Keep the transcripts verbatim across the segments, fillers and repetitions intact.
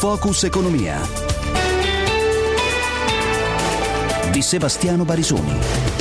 Focus Economia di Sebastiano Barisoni.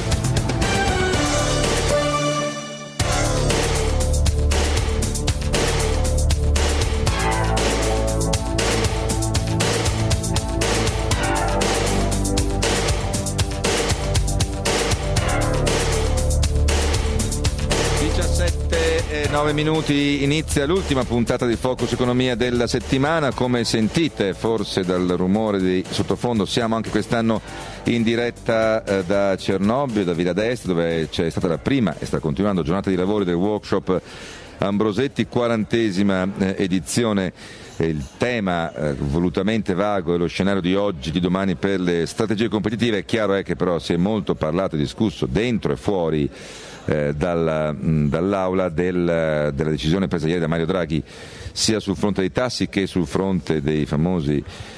nove minuti, inizia l'ultima puntata di Focus Economia della settimana. Come sentite forse dal rumore di sottofondo, siamo anche quest'anno in diretta eh, da Cernobbio, da Villa d'Este, dove c'è stata la prima e sta continuando giornata di lavori del workshop Ambrosetti, quarantesima eh, edizione. Il tema eh, volutamente vago è lo scenario di oggi, di domani per le strategie competitive. Chiaro è che però si è molto parlato e discusso dentro e fuori eh, dalla, mh, dall'aula del, della decisione presa ieri da Mario Draghi, sia sul fronte dei tassi che sul fronte dei famosi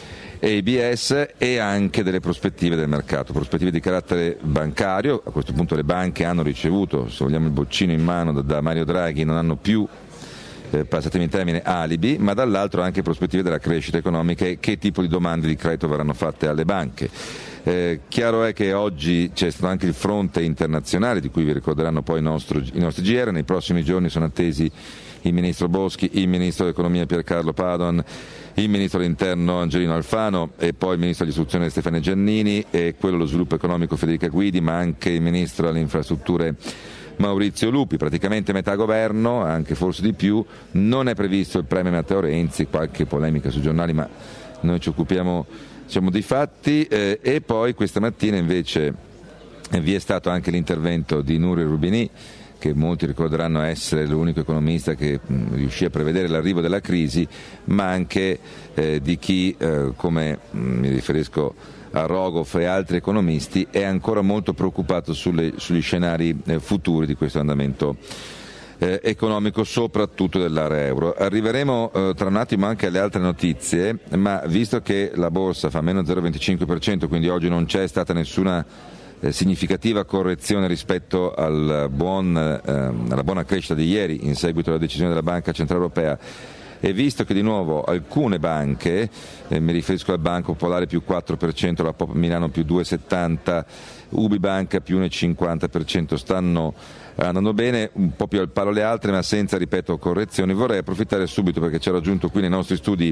A B S, e anche delle prospettive del mercato, prospettive di carattere bancario. A questo punto le banche hanno ricevuto, se vogliamo, il boccino in mano da, da Mario Draghi, non hanno più Eh, passatemi in termine alibi, ma dall'altro anche prospettive della crescita economica e che tipo di domande di credito verranno fatte alle banche. Eh, chiaro è che oggi c'è stato anche il fronte internazionale, di cui vi ricorderanno poi i nostri, i nostri G R. Nei prossimi giorni sono attesi il ministro Boschi, il ministro dell'economia Piercarlo Padoan, il ministro dell'interno Angelino Alfano e poi il ministro dell'istruzione Stefano Giannini e quello dello sviluppo economico Federica Guidi, ma anche il ministro delle infrastrutture Maurizio Lupi. Praticamente metà governo, anche forse di più. Non è previsto il premio Matteo Renzi, qualche polemica sui giornali, ma noi ci occupiamo, diciamo, dei fatti. Eh, e poi questa mattina invece eh, vi è stato anche l'intervento di Nurio Rubini, che molti ricorderanno essere l'unico economista che mh, riuscì a prevedere l'arrivo della crisi, ma anche eh, di chi, eh, come mh, mi riferisco a Rogoff e altri economisti, è ancora molto preoccupato sulle, sugli scenari eh, futuri di questo andamento eh, economico, soprattutto dell'area euro. Arriveremo eh, tra un attimo anche alle altre notizie, ma visto che la borsa fa meno zero virgola venticinque per cento, quindi oggi non c'è stata nessuna eh, significativa correzione rispetto al buon, eh, alla buona crescita di ieri in seguito alla decisione della Banca Centrale Europea, e visto che di nuovo alcune banche, eh, mi riferisco al Banco Popolare più quattro per cento, la Pop Milano più due virgola settanta, Ubibanca più uno virgola cinquanta per cento, stanno andando bene, un po' più al palo le altre, ma senza, ripeto, correzioni. Vorrei approfittare subito, perché ci ha raggiunto qui nei nostri studi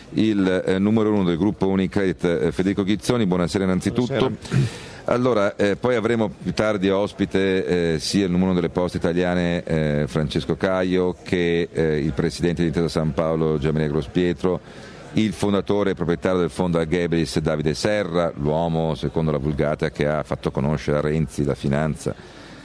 il eh, numero uno del gruppo Unicredit, eh, Federico Ghizzoni. Buonasera innanzitutto. Buonasera. Allora, eh, poi avremo più tardi ospite eh, sia il numero uno delle Poste Italiane eh, Francesco Caio, che eh, il presidente di Intesa San Paolo Gianmaria Grospietro, il fondatore e proprietario del fondo Algebris Davide Serra, l'uomo, secondo la Vulgata, che ha fatto conoscere a Renzi la finanza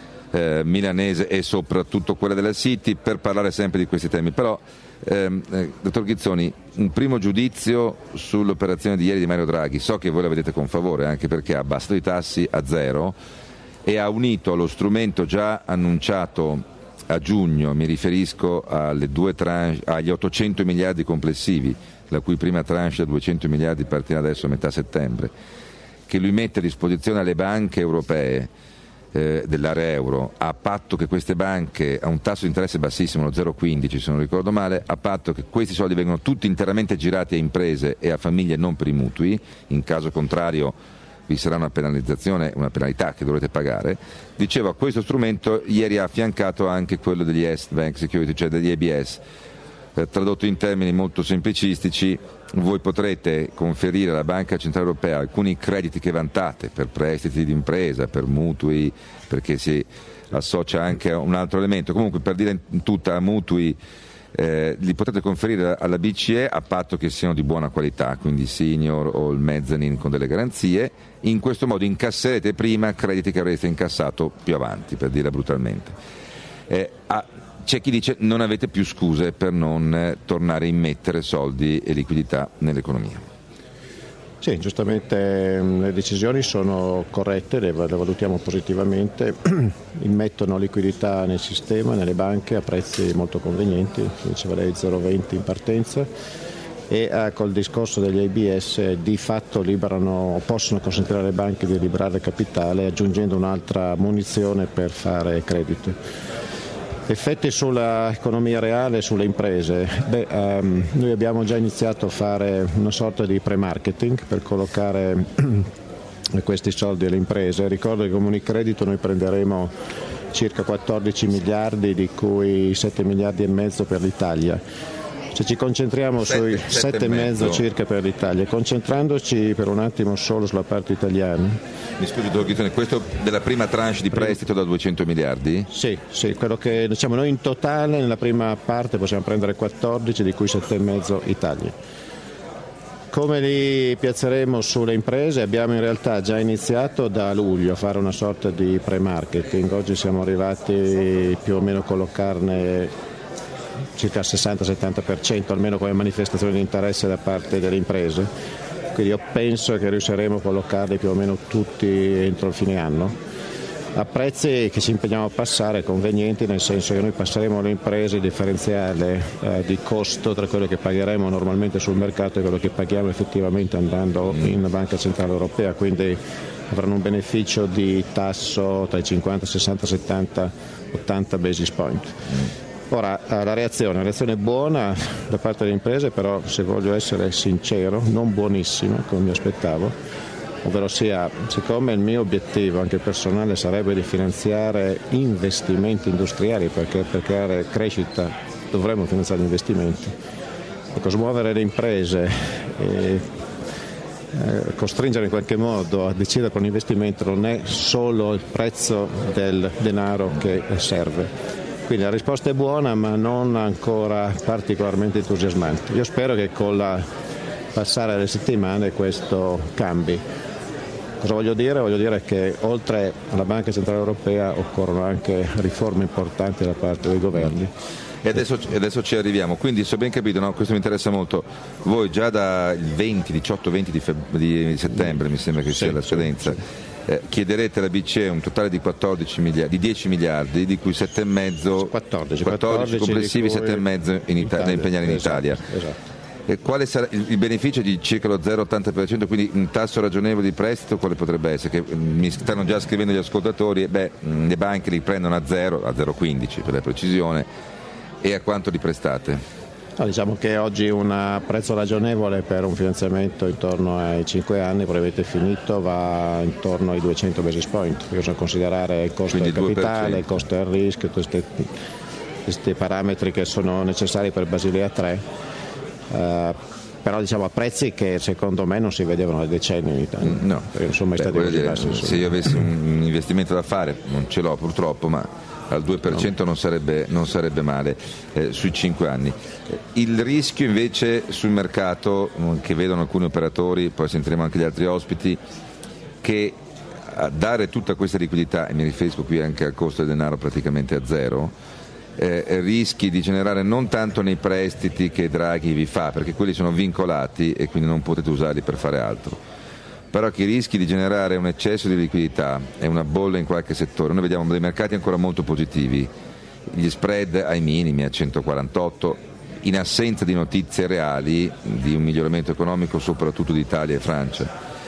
eh, milanese e soprattutto quella della City, per parlare sempre di questi temi. Però, ehm, eh, dottor Ghizzoni, un primo giudizio sull'operazione di ieri di Mario Draghi. So che voi la vedete con favore, anche perché ha abbassato i tassi a zero e ha unito allo strumento già annunciato a giugno, mi riferisco alle due tranche, agli ottocento miliardi complessivi, la cui prima tranche da duecento miliardi partirà adesso a metà settembre, che lui mette a disposizione alle banche europee eh, dell'area euro, a patto che queste banche, a un tasso di interesse bassissimo, lo zero virgola quindici se non ricordo male, a patto che questi soldi vengano tutti interamente girati a imprese e a famiglie, non per i mutui. In caso contrario vi sarà una penalizzazione, una penalità che dovrete pagare. Dicevo, a questo strumento ieri ha affiancato anche quello degli Est Bank Security, cioè degli A B S. Eh, tradotto in termini molto semplicistici, voi potrete conferire alla Banca Centrale Europea alcuni crediti che vantate per prestiti di impresa, per mutui, perché si associa anche a un altro elemento. Comunque, per dire in tutta, mutui eh, li potete conferire alla B C E a patto che siano di buona qualità, quindi senior o il mezzanine con delle garanzie. In questo modo incasserete prima crediti che avreste incassato più avanti, per dire brutalmente. Eh, a, C'è chi dice non avete più scuse per non eh, tornare a immettere soldi e liquidità nell'economia. Sì, giustamente le decisioni sono corrette, le, le valutiamo positivamente, immettono liquidità nel sistema, nelle banche a prezzi molto convenienti, diceva lei zero virgola venti in partenza, e eh, col discorso degli A B S di fatto liberano, possono consentire alle banche di liberare capitale aggiungendo un'altra munizione per fare credito. Effetti sull'economia reale, sulle imprese. Beh, um, noi abbiamo già iniziato a fare una sorta di pre-marketing per collocare questi soldi alle imprese. Ricordo che come Unicredito noi prenderemo circa quattordici miliardi, di cui sette miliardi e mezzo per l'Italia. Se ci concentriamo sui sette e mezzo circa per l'Italia, concentrandoci per un attimo solo sulla parte italiana. Mi scusi, questo della prima tranche di prestito da duecento miliardi? Sì, sì, quello che diciamo noi in totale nella prima parte possiamo prendere quattordici, di cui sette e mezzo Italia. Come li piazzeremo sulle imprese? Abbiamo in realtà già iniziato da luglio a fare una sorta di pre-marketing. Oggi siamo arrivati più o meno a collocarne circa il sessanta settanta per cento, almeno come manifestazione di interesse da parte delle imprese. Quindi io penso che riusciremo a collocarli più o meno tutti entro il fine anno, a prezzi che ci impegniamo a passare convenienti, nel senso che noi passeremo alle imprese il differenziale eh, di costo tra quello che pagheremo normalmente sul mercato e quello che paghiamo effettivamente andando in Banca Centrale Europea, quindi avranno un beneficio di tasso tra i cinquanta, sessanta, settanta, ottanta basis point. Ora, la reazione, la reazione è buona da parte delle imprese, però se voglio essere sincero, non buonissima come mi aspettavo, ovvero sia, siccome il mio obiettivo anche personale sarebbe di finanziare investimenti industriali, perché per creare crescita dovremmo finanziare gli investimenti, ecco, smuovere le imprese e eh, costringere in qualche modo a decidere per un investimento non è solo il prezzo del denaro che serve. Quindi la risposta è buona, ma non ancora particolarmente entusiasmante. Io spero che con la passare delle settimane questo cambi. Cosa voglio dire? Voglio dire che oltre alla Banca Centrale Europea occorrono anche riforme importanti da parte dei governi. E adesso, adesso ci arriviamo, quindi se ho ben capito, no, questo mi interessa molto, voi già dal venti, diciotto venti di, feb- di settembre, mi sembra che sia sì, la scadenza, sì, sì. Eh, chiederete alla B C E un totale di quattordici miliardi, di dieci miliardi, di cui sette e mezzo, quattordici, quattordici complessivi, sette e mezzo in Italia, da impegnare in esatto, Italia. Esatto. E quale sarà il beneficio di circa lo zero virgola ottanta per cento, quindi un tasso ragionevole di prestito, quale potrebbe essere? Che mi stanno già scrivendo gli ascoltatori, beh, le banche li prendono a zero, a zero virgola quindici per la precisione, e a quanto li prestate? No, diciamo che oggi un prezzo ragionevole per un finanziamento intorno ai cinque anni, probabilmente finito, va intorno ai duecento basis point, bisogna considerare il costo del capitale, il costo del rischio, tutti questi parametri che sono necessari per Basilea tre, uh, però diciamo a prezzi che secondo me non si vedevano da decenni in Italia. No, non sono mai beh, stati così bassi. Se io avessi un investimento da fare, non ce l'ho purtroppo, ma al due per cento non sarebbe, non sarebbe male eh, sui cinque anni. Il rischio invece sul mercato, che vedono alcuni operatori, poi sentiremo anche gli altri ospiti, che a dare tutta questa liquidità, e mi riferisco qui anche al costo del denaro praticamente a zero, eh, rischi di generare non tanto nei prestiti che Draghi vi fa, perché quelli sono vincolati e quindi non potete usarli per fare altro, però che rischi di generare un eccesso di liquidità e una bolla in qualche settore. Noi vediamo dei mercati ancora molto positivi, gli spread ai minimi a centoquarantotto, in assenza di notizie reali di un miglioramento economico soprattutto di Italia e Francia.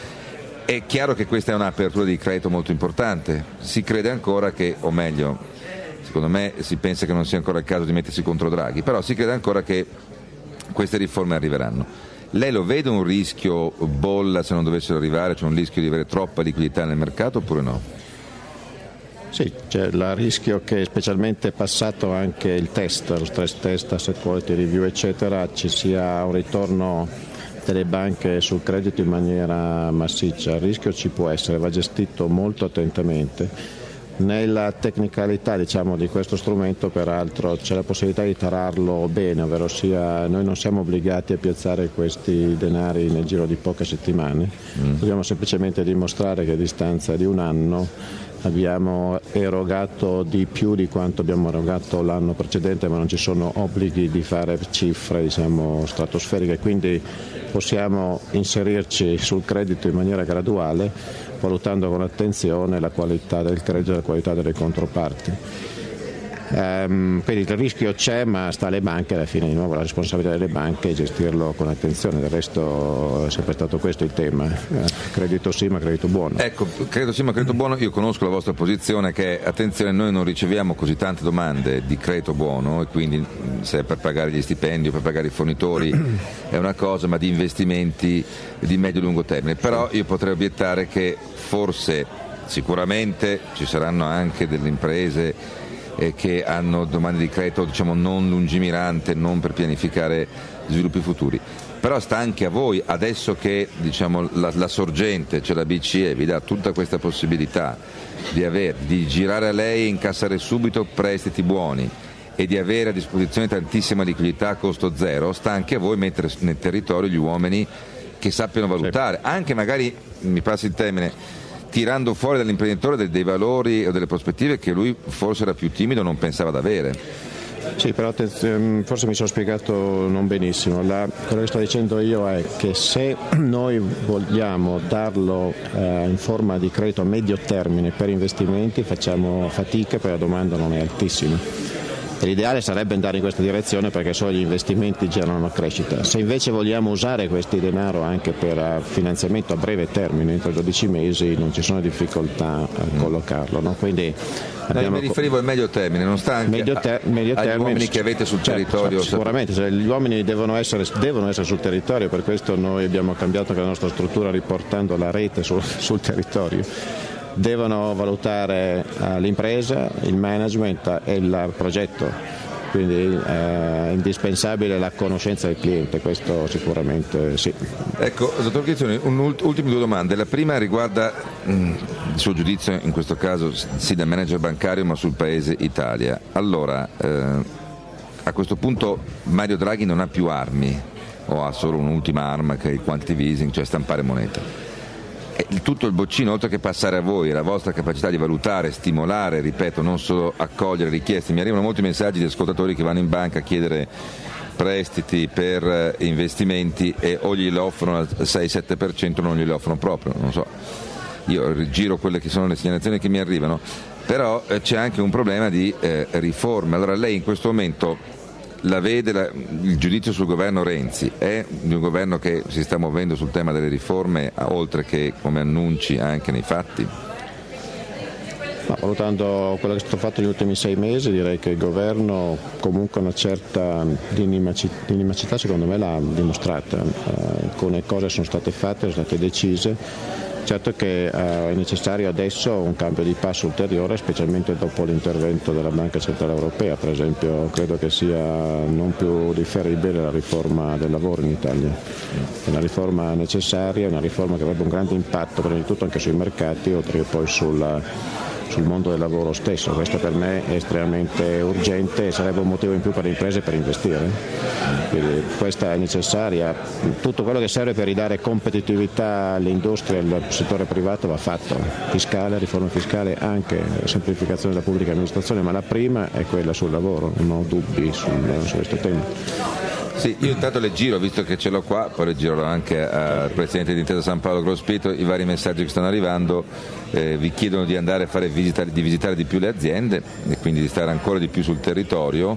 È chiaro che questa è un'apertura di credito molto importante, si crede ancora che, o meglio, secondo me si pensa che non sia ancora il caso di mettersi contro Draghi, però si crede ancora che queste riforme arriveranno. Lei lo vede un rischio bolla se non dovessero arrivare, cioè un rischio di avere troppa liquidità nel mercato oppure no? Sì, c'è il rischio che, specialmente passato anche il test, lo stress test, asset quality review eccetera, ci sia un ritorno delle banche sul credito in maniera massiccia. Il rischio ci può essere, va gestito molto attentamente. Nella tecnicalità, diciamo, di questo strumento peraltro c'è la possibilità di tararlo bene, ovvero sia noi non siamo obbligati a piazzare questi denari nel giro di poche settimane, mm. dobbiamo semplicemente dimostrare che a distanza di un anno abbiamo erogato di più di quanto abbiamo erogato l'anno precedente, ma non ci sono obblighi di fare cifre, diciamo, stratosferiche, quindi possiamo inserirci sul credito in maniera graduale, valutando con attenzione la qualità del credito e la qualità delle controparti. Um, quindi il rischio c'è, ma sta alle banche, alla fine di nuovo la responsabilità delle banche è gestirlo con attenzione, del resto è sempre stato questo il tema, eh, credito sì ma credito buono. Ecco, credito sì ma credito buono, io conosco la vostra posizione che è, attenzione, noi non riceviamo così tante domande di credito buono e quindi se è per pagare gli stipendi o per pagare i fornitori è una cosa, ma di investimenti di medio-lungo termine, però io potrei obiettare che forse sicuramente ci saranno anche delle imprese eh, che hanno domande di credito, diciamo, non lungimirante, non per pianificare sviluppi futuri, però sta anche a voi, adesso che, diciamo, la, la sorgente, cioè la B C E, vi dà tutta questa possibilità di, aver, di girare a lei e incassare subito prestiti buoni e di avere a disposizione tantissima liquidità a costo zero, sta anche a voi mettere nel territorio gli uomini che sappiano valutare, anche magari, mi passi il termine, tirando fuori dall'imprenditore dei, dei valori o delle prospettive che lui forse era più timido, non pensava ad avere. Sì, però forse mi sono spiegato non benissimo. La, quello che sto dicendo io è che se noi vogliamo darlo eh, in forma di credito a medio termine per investimenti facciamo fatica, perché la domanda non è altissima. L'ideale sarebbe andare in questa direzione perché solo gli investimenti generano crescita. Se invece vogliamo usare questi denaro anche per finanziamento a breve termine, entro dodici mesi, non ci sono difficoltà a collocarlo. No? Quindi abbiamo... Mi riferivo al medio termine, non sta anche medio ter- medio agli termine, uomini che avete sul certo, territorio? Sicuramente, cioè, gli uomini devono essere, devono essere sul territorio, per questo noi abbiamo cambiato anche la nostra struttura riportando la rete sul, sul territorio. Devono valutare uh, l'impresa, il management e il progetto, quindi uh, è indispensabile la conoscenza del cliente, questo sicuramente sì. Ecco, dottor Ghizzoni, ultime due domande. La prima riguarda mh, il suo giudizio, in questo caso sì da manager bancario, ma sul paese Italia. Allora, eh, a questo punto Mario Draghi non ha più armi, o ha solo un'ultima arma che è il quantitative easing, cioè stampare moneta. Tutto il boccino, oltre che passare a voi, la vostra capacità di valutare, stimolare, ripeto, non solo accogliere richieste. Mi arrivano molti messaggi di ascoltatori che vanno in banca a chiedere prestiti per investimenti e o glieli offrono al sei sette per cento o non glieli offrono proprio, non so. Io rigiro quelle che sono le segnalazioni che mi arrivano, però eh, c'è anche un problema di eh, riforme. Allora lei in questo momento la vede la, il giudizio sul governo Renzi è di un governo che si sta muovendo sul tema delle riforme, oltre che come annunci anche nei fatti? Ma valutando quello che è stato fatto negli ultimi sei mesi, direi che il governo comunque una certa dinamicità secondo me l'ha dimostrata, eh, alcune cose sono state fatte, sono state decise. Certo che eh, è necessario adesso un cambio di passo ulteriore, specialmente dopo l'intervento della Banca Centrale Europea, per esempio credo che sia non più differibile la riforma del lavoro in Italia. È una riforma necessaria, una riforma che avrebbe un grande impatto prima di tutto anche sui mercati, oltre che poi sul, sul mondo del lavoro stesso. Questo per me è estremamente urgente e sarebbe un motivo in più per le imprese per investire. Quindi questa è necessaria. Tutto quello che serve per ridare competitività all'industria e al settore privato va fatto. Fiscale, riforma fiscale, anche semplificazione della pubblica amministrazione, ma la prima è quella sul lavoro, non ho dubbi sul, su questo tema. Sì, io intanto le giro, visto che ce l'ho qua, poi le giro anche al Presidente di Intesa San Paolo Grospito, i vari messaggi che stanno arrivando, eh, vi chiedono di andare a fare visita, di visitare di più le aziende e quindi di stare ancora di più sul territorio.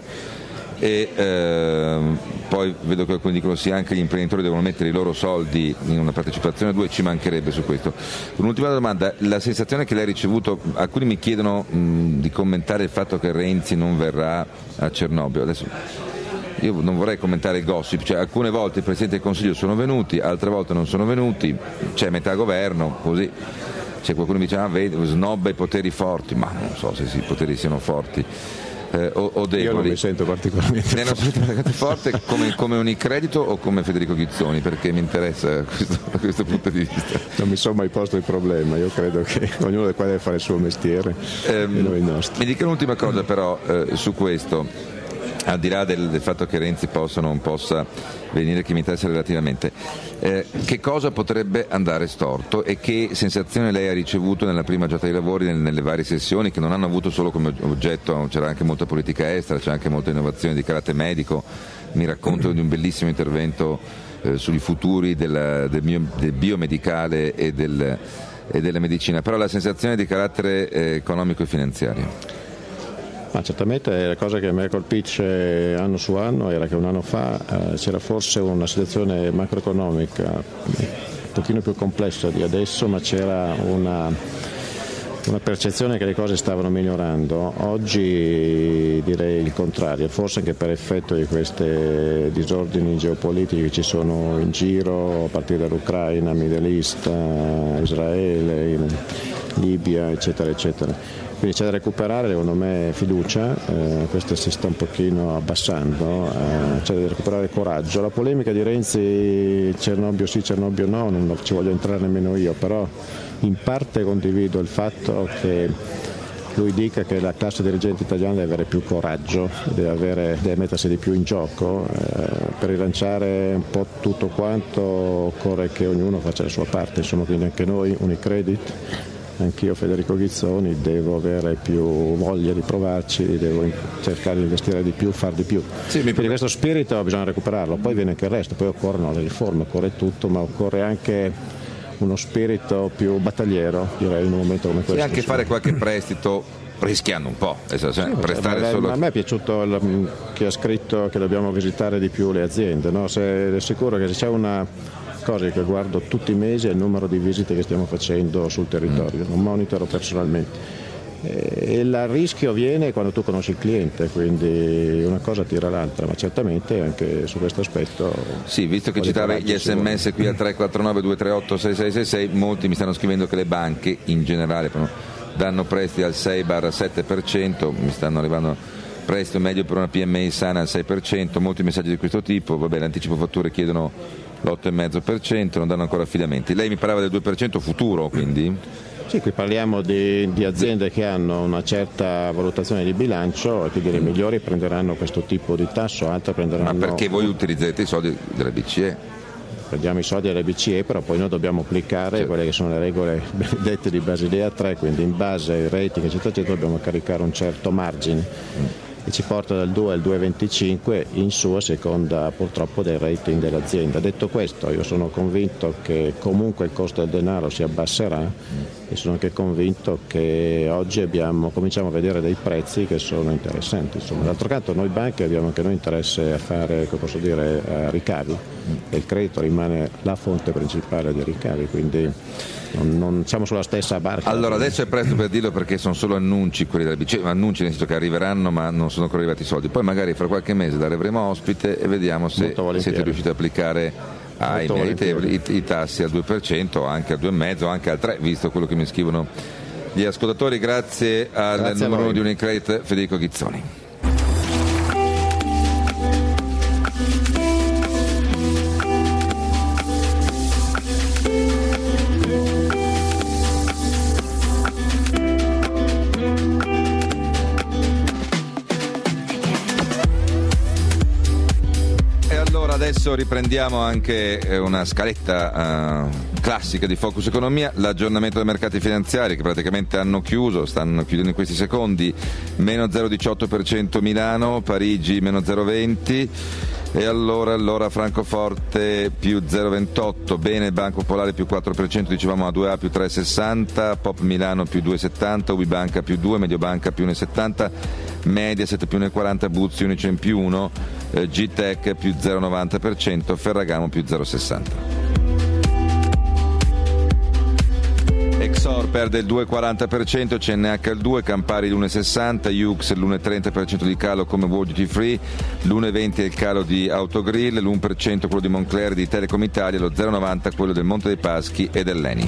E eh, poi vedo che alcuni dicono sì, anche gli imprenditori devono mettere i loro soldi in una partecipazione a due, ci mancherebbe su questo. Un'ultima domanda, la sensazione che lei ha ricevuto, alcuni mi chiedono mh, di commentare il fatto che Renzi non verrà a Cernobbio. Adesso io non vorrei commentare il gossip, cioè alcune volte i Presidenti del Consiglio sono venuti, altre volte non sono venuti, c'è metà governo, così. C'è qualcuno che dice ah, vedi, snobba i poteri forti, ma non so se i poteri siano forti. Eh, o, o deboli. Io non mi sento particolarmente non forte, forte come, come Unicredito o come Federico Ghizzoni, perché mi interessa questo, da questo punto di vista. Non mi sono mai posto il problema, io credo che ognuno dei quali deve fare il suo mestiere ehm, e noi il nostro. Mi dica un'ultima cosa però eh, su questo, al di là del, del fatto che Renzi possa o non possa venire, che mi interessa relativamente, eh, che cosa potrebbe andare storto e che sensazione lei ha ricevuto nella prima giornata di lavori, nelle, nelle varie sessioni che non hanno avuto solo come oggetto, c'era anche molta politica estera, c'è anche molta innovazione di carattere medico. Mi racconto di un bellissimo intervento eh, sui futuri della, del, bio, del biomedicale e, del, e della medicina, però la sensazione di carattere eh, economico e finanziario. Ma certamente la cosa che mi colpisce anno su anno era che un anno fa eh, c'era forse una situazione macroeconomica un pochino più complessa di adesso, ma c'era una, una percezione che le cose stavano migliorando. Oggi direi il contrario, forse anche per effetto di questi disordini geopolitici che ci sono in giro, a partire dall'Ucraina, Middle East, Israele, Libia, eccetera, eccetera. Quindi c'è da recuperare, secondo me, fiducia, eh, questa si sta un pochino abbassando, eh, c'è da recuperare coraggio. La polemica di Renzi, Cernobbio sì, Cernobbio no, non ci voglio entrare nemmeno io, però in parte condivido il fatto che lui dica che la classe dirigente italiana deve avere più coraggio, deve, avere, deve mettersi di più in gioco. Eh, per rilanciare un po' tutto quanto occorre che ognuno faccia la sua parte, insomma, quindi anche noi, Unicredit, anch'io Federico Ghizzoni, devo avere più voglia di provarci, devo cercare di investire di più, far di più. Sì, quindi questo spirito bisogna recuperarlo, poi viene anche il resto, poi occorrono le riforme, occorre tutto, ma occorre anche uno spirito più battagliero, direi, in un momento come questo. E anche fare qualche prestito rischiando un po', sì, prestare ma, solo... a me è piaciuto il, che ha scritto che dobbiamo visitare di più le aziende, no? Se, è sicuro che se c'è una cosa che guardo tutti i mesi è il numero di visite che stiamo facendo sul territorio, non monitoro personalmente. E il rischio viene quando tu conosci il cliente, quindi una cosa tira l'altra, ma certamente anche su questo aspetto. Sì, visto che citavi gli sms qui al tre quattro nove due tre otto sei sei sei sei, molti mi stanno scrivendo che le banche in generale danno prestiti al sei sette per cento, mi stanno arrivando prestito medio per una P M I sana al sei per cento, molti messaggi di questo tipo. Vabbè, l'anticipo fatture chiedono l'otto virgola cinque per cento, non danno ancora affidamenti. Lei mi parlava del due per cento futuro, quindi? Sì, qui parliamo di, di aziende che hanno una certa valutazione di bilancio e quindi le migliori prenderanno questo tipo di tasso, altre prenderanno... Ma perché voi utilizzate i soldi della B C E? Prendiamo i soldi della B C E, però poi noi dobbiamo applicare certo. quelle che sono le regole benedette di Basilea tre, quindi in base ai rating eccetera eccetera dobbiamo caricare un certo margine. Mm. E ci porta dal due al due virgola venticinque in su a seconda purtroppo del rating dell'azienda. Detto questo, io sono convinto che comunque il costo del denaro si abbasserà mm. e sono anche convinto che oggi abbiamo, cominciamo a vedere dei prezzi che sono interessanti. Insomma, d'altro canto noi banche abbiamo anche noi interesse a fare, come posso dire, a ricavi mm. e il credito rimane la fonte principale dei ricavi, quindi non, non siamo sulla stessa barca. Allora adesso è presto per dirlo perché sono solo annunci quelli della B C E, annunci nel senso che arriveranno ma non sono ancora arrivati i soldi, poi magari fra qualche mese daremo ospite e vediamo se siete riusciti ad applicare ai meritevoli i, i tassi al due per cento, anche al due virgola cinque, anche al tre per cento, visto quello che mi scrivono gli ascoltatori. Grazie al grazie numero uno di Unicredit, Federico Ghizzoni. Adesso riprendiamo anche una scaletta uh, classica di Focus Economia, l'aggiornamento dei mercati finanziari che praticamente hanno chiuso, stanno chiudendo in questi secondi, meno zero virgola diciotto per cento Milano, Parigi meno zero virgola venti e allora, allora Francoforte più zero virgola ventotto, bene Banco Popolare più quattro per cento, dicevamo A due A più tre virgola sessanta, Pop Milano più due virgola settanta, Ubibanca più due, Mediobanca più uno virgola settanta, Mediaset più uno virgola quaranta, Buzzi Unicem più uno, eh, G-Tech più zero virgola novanta per cento, Ferragamo più zero virgola sessanta. Exor perde il due virgola quaranta per cento, C N H il due, Campari l'uno virgola sessanta, Yux l'uno virgola trenta per cento di calo come World Duty Free, l'uno virgola venti è il calo di Autogrill, l'uno per cento quello di Moncler, di Telecom Italia, lo zero virgola novanta quello del Monte dei Paschi e dell'Eni.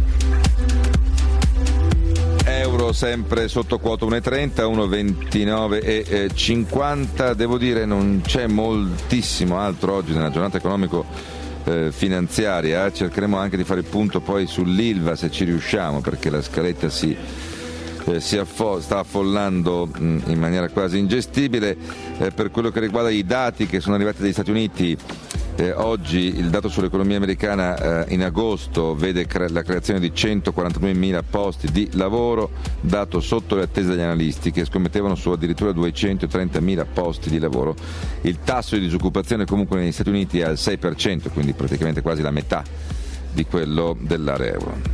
Euro sempre sotto quota uno virgola trenta, uno virgola ventinove e cinquanta, devo dire non c'è moltissimo altro oggi nella giornata economico Eh, finanziaria, cercheremo anche di fare il punto poi sull'Ilva se ci riusciamo perché la scaletta si, eh, si affo- sta affollando mh, in maniera quasi ingestibile. Eh, per quello che riguarda i dati che sono arrivati dagli Stati Uniti, eh, oggi il dato sull'economia americana eh, in agosto vede cre- la creazione di centoquarantaduemila posti di lavoro, dato sotto le attese degli analisti che scommettevano su addirittura duecentotrentamila posti di lavoro. Il tasso di disoccupazione comunque negli Stati Uniti è al sei per cento, quindi praticamente quasi la metà di quello dell'area euro.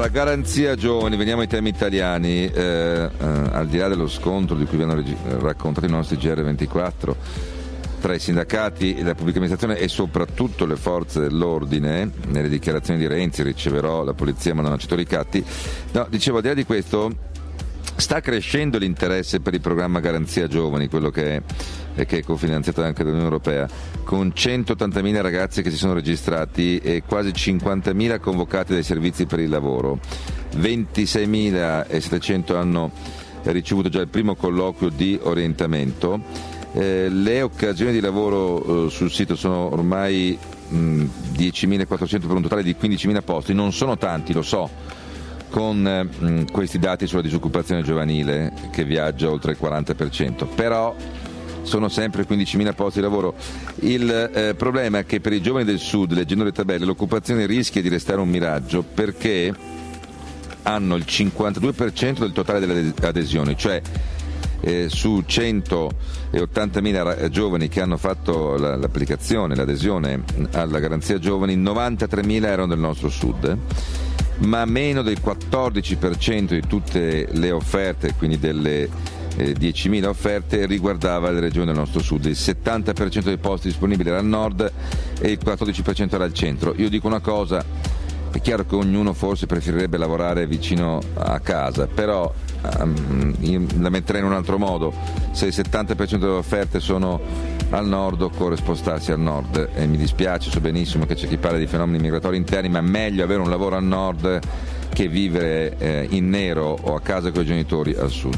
Allora, garanzia giovani, veniamo ai temi italiani, eh, eh, al di là dello scontro di cui vi hanno reg- raccontato i nostri G R ventiquattro tra i sindacati, la pubblica amministrazione e soprattutto le forze dell'ordine, nelle dichiarazioni di Renzi, riceverò la polizia ma non accetto ricatti. No, dicevo, al di là di questo, sta crescendo l'interesse per il programma Garanzia Giovani, quello che è, che è cofinanziato anche dall'Unione Europea, con centottantamila ragazzi che si sono registrati e quasi cinquantamila convocati dai servizi per il lavoro. ventiseiemilasettecento hanno ricevuto già il primo colloquio di orientamento. Eh, le occasioni di lavoro eh, sul sito sono ormai mh, diecimilaquattrocento per un totale di quindicimila posti. Non sono tanti, lo so, con eh, questi dati sulla disoccupazione giovanile che viaggia oltre il quaranta per cento, però sono sempre quindicimila posti di lavoro. Il eh, problema è che per i giovani del sud, leggendo le tabelle, l'occupazione rischia di restare un miraggio, perché hanno il cinquantadue per cento del totale delle adesioni, cioè eh, su centottantamila giovani che hanno fatto la, l'applicazione, l'adesione alla garanzia giovani, novantatremila erano del nostro sud, ma meno del quattordici per cento di tutte le offerte, quindi delle eh, diecimila offerte, riguardava le regioni del nostro sud. Il settanta per cento dei posti disponibili era al nord e il quattordici per cento era al centro. Io dico una cosa: è chiaro che ognuno forse preferirebbe lavorare vicino a casa, però um, io la metterei in un altro modo. Se il settanta per cento delle offerte sono al nord, occorre spostarsi al nord, e mi dispiace, so benissimo che c'è chi parla di fenomeni migratori interni, ma è meglio avere un lavoro al nord che vivere eh, in nero o a casa con i genitori al sud.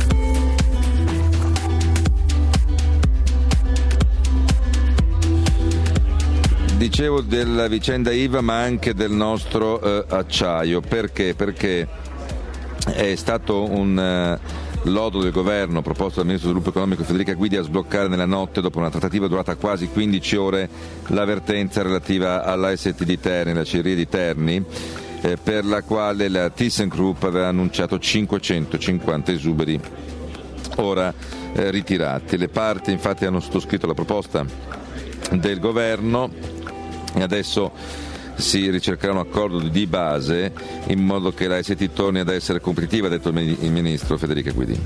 Dicevo della vicenda I V A, ma anche del nostro eh, acciaio. Perché? Perché è stato un eh, lodo del governo proposto dal ministro dello sviluppo economico Federica Guidi a sbloccare nella notte, dopo una trattativa durata quasi quindici ore, l'avvertenza relativa all'A S T di Terni, l'acciaieria di Terni, eh, per la quale la ThyssenKrupp aveva annunciato cinquecentocinquanta esuberi ora eh, ritirati. Le parti infatti hanno sottoscritto la proposta del governo e adesso si ricercherà un accordo di base in modo che la A S T torni ad essere competitiva, ha detto il ministro Federica Guidi.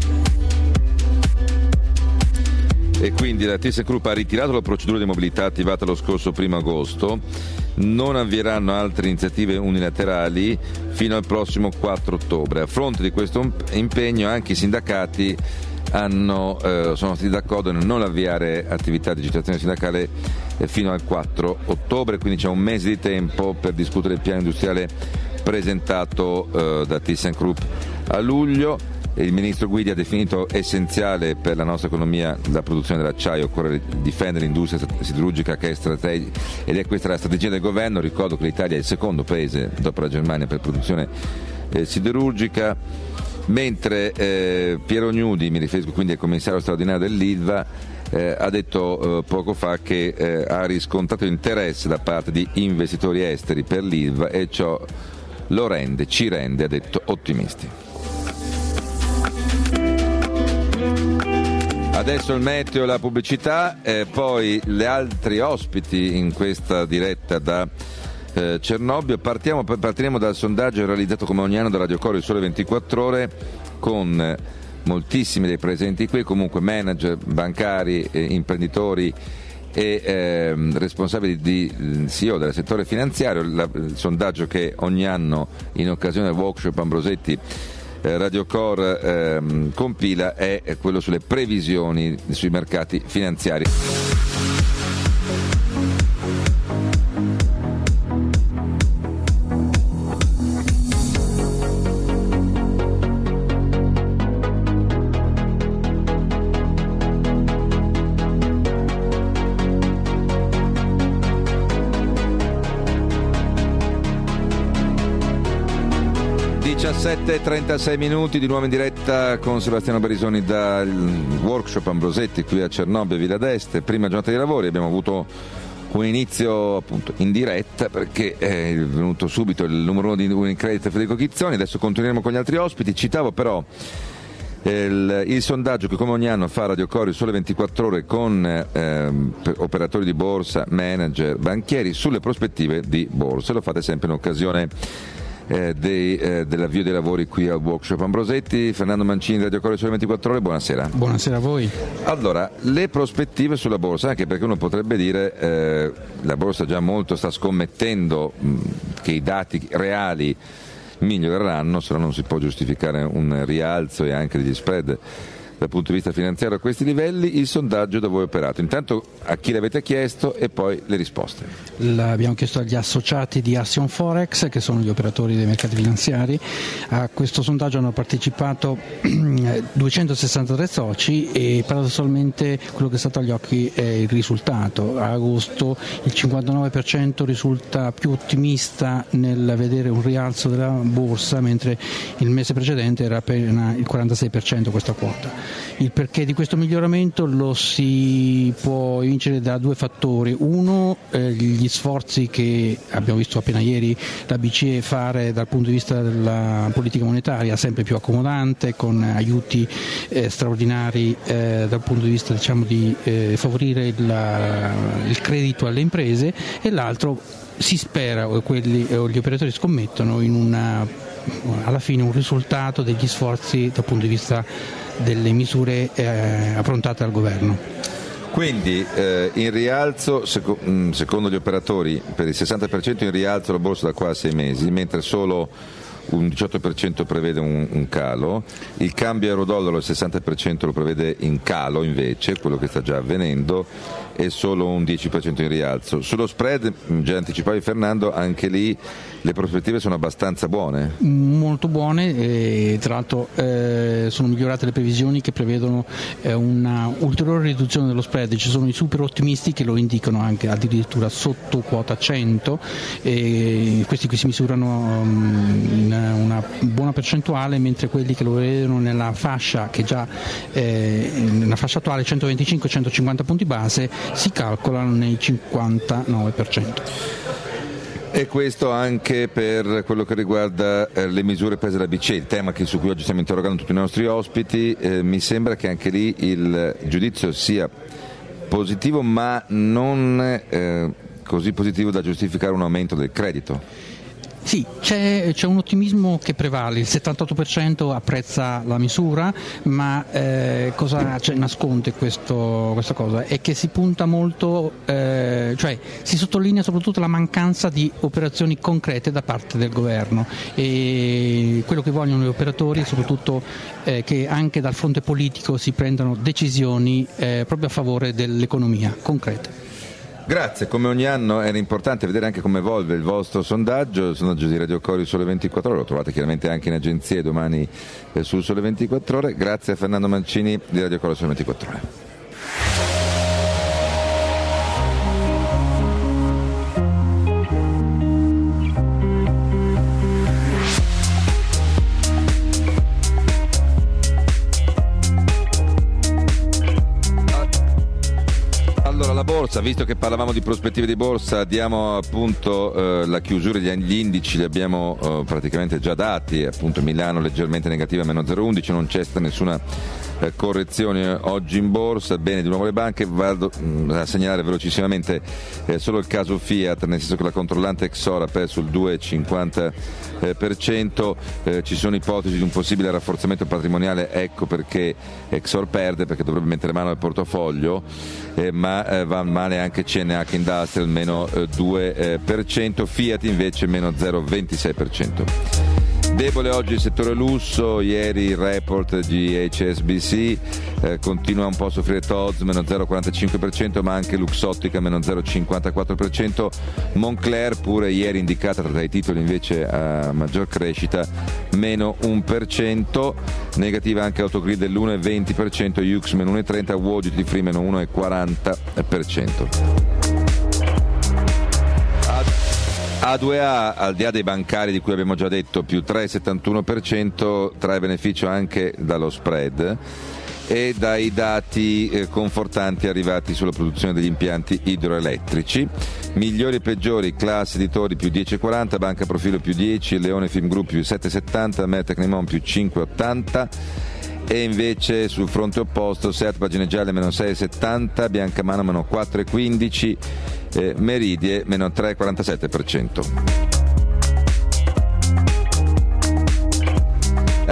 E quindi la ThyssenKrupp ha ritirato la procedura di mobilità attivata lo scorso primo agosto, non avvieranno altre iniziative unilaterali fino al prossimo quattro ottobre. A fronte di questo impegno anche i sindacati hanno, eh, sono stati d'accordo nel non avviare attività di agitazione sindacale eh, fino al quattro ottobre, quindi c'è un mese di tempo per discutere il piano industriale presentato eh, da ThyssenKrupp a luglio. Il ministro Guidi ha definito essenziale per la nostra economia la produzione dell'acciaio, occorre difendere l'industria siderurgica che è strategi- ed è questa la strategia del governo. Ricordo che l'Italia è il secondo paese dopo la Germania per produzione eh, siderurgica. Mentre eh, Piero Gnudi, mi riferisco quindi al commissario straordinario dell'I L V A, eh, ha detto eh, poco fa che eh, ha riscontrato interesse da parte di investitori esteri per l'I L V A e ciò lo rende, ci rende, ha detto, ottimisti. Adesso il meteo e la pubblicità, eh, poi gli altri ospiti in questa diretta da Eh, Cernobbio. Partiamo, partiremo dal sondaggio realizzato come ogni anno da Radio Coro Il Sole ventiquattro Ore, con eh, moltissimi dei presenti qui, comunque manager, bancari, eh, imprenditori e eh, responsabili di C E O del settore finanziario. La, il sondaggio che ogni anno in occasione del workshop Ambrosetti eh, Radio Coro eh, compila è, è quello sulle previsioni sui mercati finanziari. diciassette e trentasei minuti, di nuovo in diretta con Sebastiano Barisoni dal workshop Ambrosetti qui a Cernobbio, Villa d'Este. Prima giornata di lavori, abbiamo avuto un inizio appunto in diretta perché è venuto subito il numero uno di Unicredit Federico Chizzoni. Adesso continueremo con gli altri ospiti. Citavo però il, il sondaggio che come ogni anno fa Radio Coro Il Sole ventiquattro Ore con eh, operatori di borsa, manager, banchieri sulle prospettive di borsa. Lo fate sempre in occasione eh, dei, eh, dell'avvio dei lavori qui al workshop Ambrosetti. Fernando Mancini, Radio Coro Sole ventiquattro Ore, buonasera. Buonasera a voi. Allora, le prospettive sulla borsa, anche perché uno potrebbe dire eh, la borsa già molto sta scommettendo mh, che i dati reali miglioreranno, se no non si può giustificare un rialzo e anche degli spread dal punto di vista finanziario a questi livelli. Il sondaggio da voi operato, intanto a chi l'avete chiesto e poi le risposte. L'abbiamo chiesto agli associati di Action Forex, che sono gli operatori dei mercati finanziari. A questo sondaggio hanno partecipato duecentosessantatré soci e paradossalmente quello che è stato agli occhi è il risultato. A agosto il cinquantanove per cento risulta più ottimista nel vedere un rialzo della borsa, mentre il mese precedente era appena il quarantasei per cento questa quota. Il perché di questo miglioramento lo si può evincere da due fattori. Uno, eh, gli sforzi che abbiamo visto appena ieri la B C E fare dal punto di vista della politica monetaria, sempre più accomodante, con aiuti eh, straordinari eh, dal punto di vista, diciamo, di eh, favorire il, il credito alle imprese, e l'altro, si spera, o quelli, o gli operatori scommettono in una, alla fine un risultato degli sforzi dal punto di vista delle misure eh, approntate dal governo. Quindi eh, in rialzo, seco- secondo gli operatori, per il sessanta per cento in rialzo la borsa da qua a sei mesi, mentre solo un diciotto per cento prevede un, un calo. Il cambio euro-dollaro il sessanta per cento lo prevede in calo invece, quello che sta già avvenendo, e solo un dieci per cento in rialzo. Sullo spread, già anticipavi Fernando, anche lì le prospettive sono abbastanza buone. Molto buone, e tra l'altro eh, sono migliorate le previsioni che prevedono eh, una ulteriore riduzione dello spread. Ci sono i super ottimisti che lo indicano anche addirittura sotto quota cento, e questi qui si misurano um, in una buona percentuale, mentre quelli che lo vedono nella fascia che già eh, nella fascia attuale centoventicinque centocinquanta punti base si calcolano nei cinquantanove per cento. E questo anche per quello che riguarda eh, le misure prese da B C E, il tema che, su cui oggi stiamo interrogando tutti i nostri ospiti. Eh, mi sembra che anche lì il giudizio sia positivo, ma non eh, così positivo da giustificare un aumento del credito. Sì, c'è, c'è un ottimismo che prevale, il settantotto per cento apprezza la misura, ma eh, cosa cioè, nasconde questo, questa cosa? È che si punta molto, eh, cioè si sottolinea soprattutto la mancanza di operazioni concrete da parte del governo, e quello che vogliono gli operatori è soprattutto eh, che anche dal fronte politico si prendano decisioni eh, proprio a favore dell'economia concrete. Grazie, come ogni anno era importante vedere anche come evolve il vostro sondaggio, il sondaggio di Radio Cori Sole ventiquattro Ore, lo trovate chiaramente anche in agenzie domani eh, sul Sole ventiquattro Ore. Grazie a Fernando Mancini di Radio Cori Sole ventiquattro Ore. Borsa, visto che parlavamo di prospettive di borsa, diamo appunto eh, la chiusura degli indici, li abbiamo eh, praticamente già dati. Appunto Milano leggermente negativa, meno zero virgola undici, non c'è stata nessuna eh, correzione oggi in borsa. Bene, di nuovo le banche. Vado mh, a segnalare velocissimamente eh, solo il caso Fiat, nel senso che la controllante Exor ha perso il due virgola cinquanta per cento. Eh, ci sono ipotesi di un possibile rafforzamento patrimoniale, ecco perché Exor perde, perché dovrebbe mettere mano al portafoglio, eh, ma eh, va male anche C N H Industrial, meno eh, due per cento, Fiat invece meno zero virgola ventisei per cento. Debole oggi il settore lusso, ieri il report di H S B C, eh, continua un po' a soffrire T O Z, meno zero virgola quarantacinque per cento, ma anche Luxottica meno zero virgola cinquantaquattro per cento, Moncler pure ieri indicata tra i titoli invece a maggior crescita, meno uno per cento, negativa anche Autogrill dell'uno virgola venti per cento, Yux meno uno virgola trenta per cento, Wall Duty Free meno uno virgola quaranta per cento. A due A, al di là dei bancari di cui abbiamo già detto, più tre virgola settantuno per cento, trae beneficio anche dallo spread e dai dati eh, confortanti arrivati sulla produzione degli impianti idroelettrici. Migliori e peggiori, Class Editori più dieci virgola quaranta, Banca Profilo più dieci, Leone Film Group più sette virgola settanta, Mertec Limon più cinque virgola ottanta, e invece sul fronte opposto Seat Pagine Gialle meno sei virgola settanta, Biancamano meno quattro virgola quindici, eh, Meridie meno tre virgola quarantasette per cento.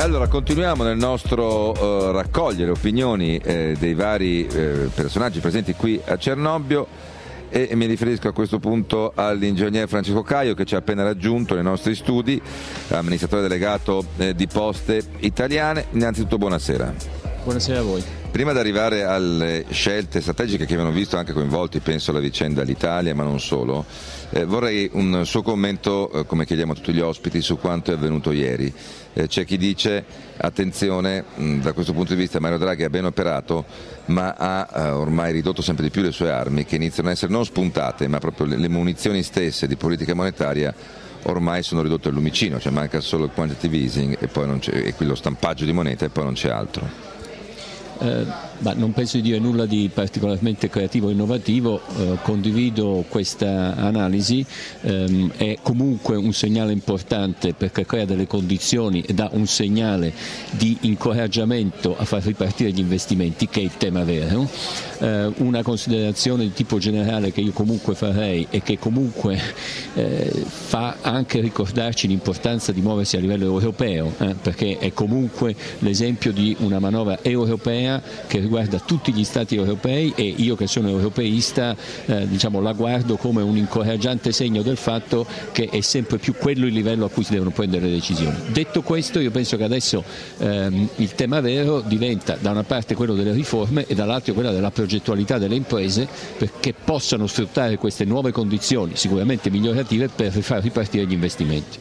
Allora, continuiamo nel nostro uh, raccogliere opinioni eh, dei vari eh, personaggi presenti qui a Cernobbio, e mi riferisco a questo punto all'ingegner Francesco Caio, che ci ha appena raggiunto nei nostri studi, amministratore delegato eh, di Poste Italiane. Innanzitutto buonasera. Buonasera a voi. Prima di arrivare alle scelte strategiche che abbiamo visto anche coinvolti, penso alla vicenda all'Italia, ma non solo, eh, vorrei un suo commento, eh, come chiediamo a tutti gli ospiti, su quanto è avvenuto ieri. Eh, c'è chi dice, attenzione, mh, da questo punto di vista Mario Draghi ha ben operato, ma ha eh, ormai ridotto sempre di più le sue armi, che iniziano ad essere non spuntate, ma proprio le, le munizioni stesse di politica monetaria ormai sono ridotte al lumicino, cioè manca solo il quantitative easing e poi non c'è, e qui lo stampaggio di moneta, e poi non c'è altro. Eh, ma non penso di dire nulla di particolarmente creativo e innovativo, eh, condivido questa analisi, ehm, è comunque un segnale importante perché crea delle condizioni e dà un segnale di incoraggiamento a far ripartire gli investimenti, che è il tema vero. Eh, una considerazione di tipo generale che io comunque farei e che comunque eh, fa anche ricordarci l'importanza di muoversi a livello europeo, eh, perché è comunque l'esempio di una manovra europea che riguarda tutti gli stati europei, e io che sono europeista eh, diciamo, la guardo come un incoraggiante segno del fatto che è sempre più quello il livello a cui si devono prendere le decisioni. Detto questo, io penso che adesso ehm, il tema vero diventa da una parte quello delle riforme e dall'altra quella della progettualità delle imprese, perché possano sfruttare queste nuove condizioni sicuramente migliorative per far ripartire gli investimenti.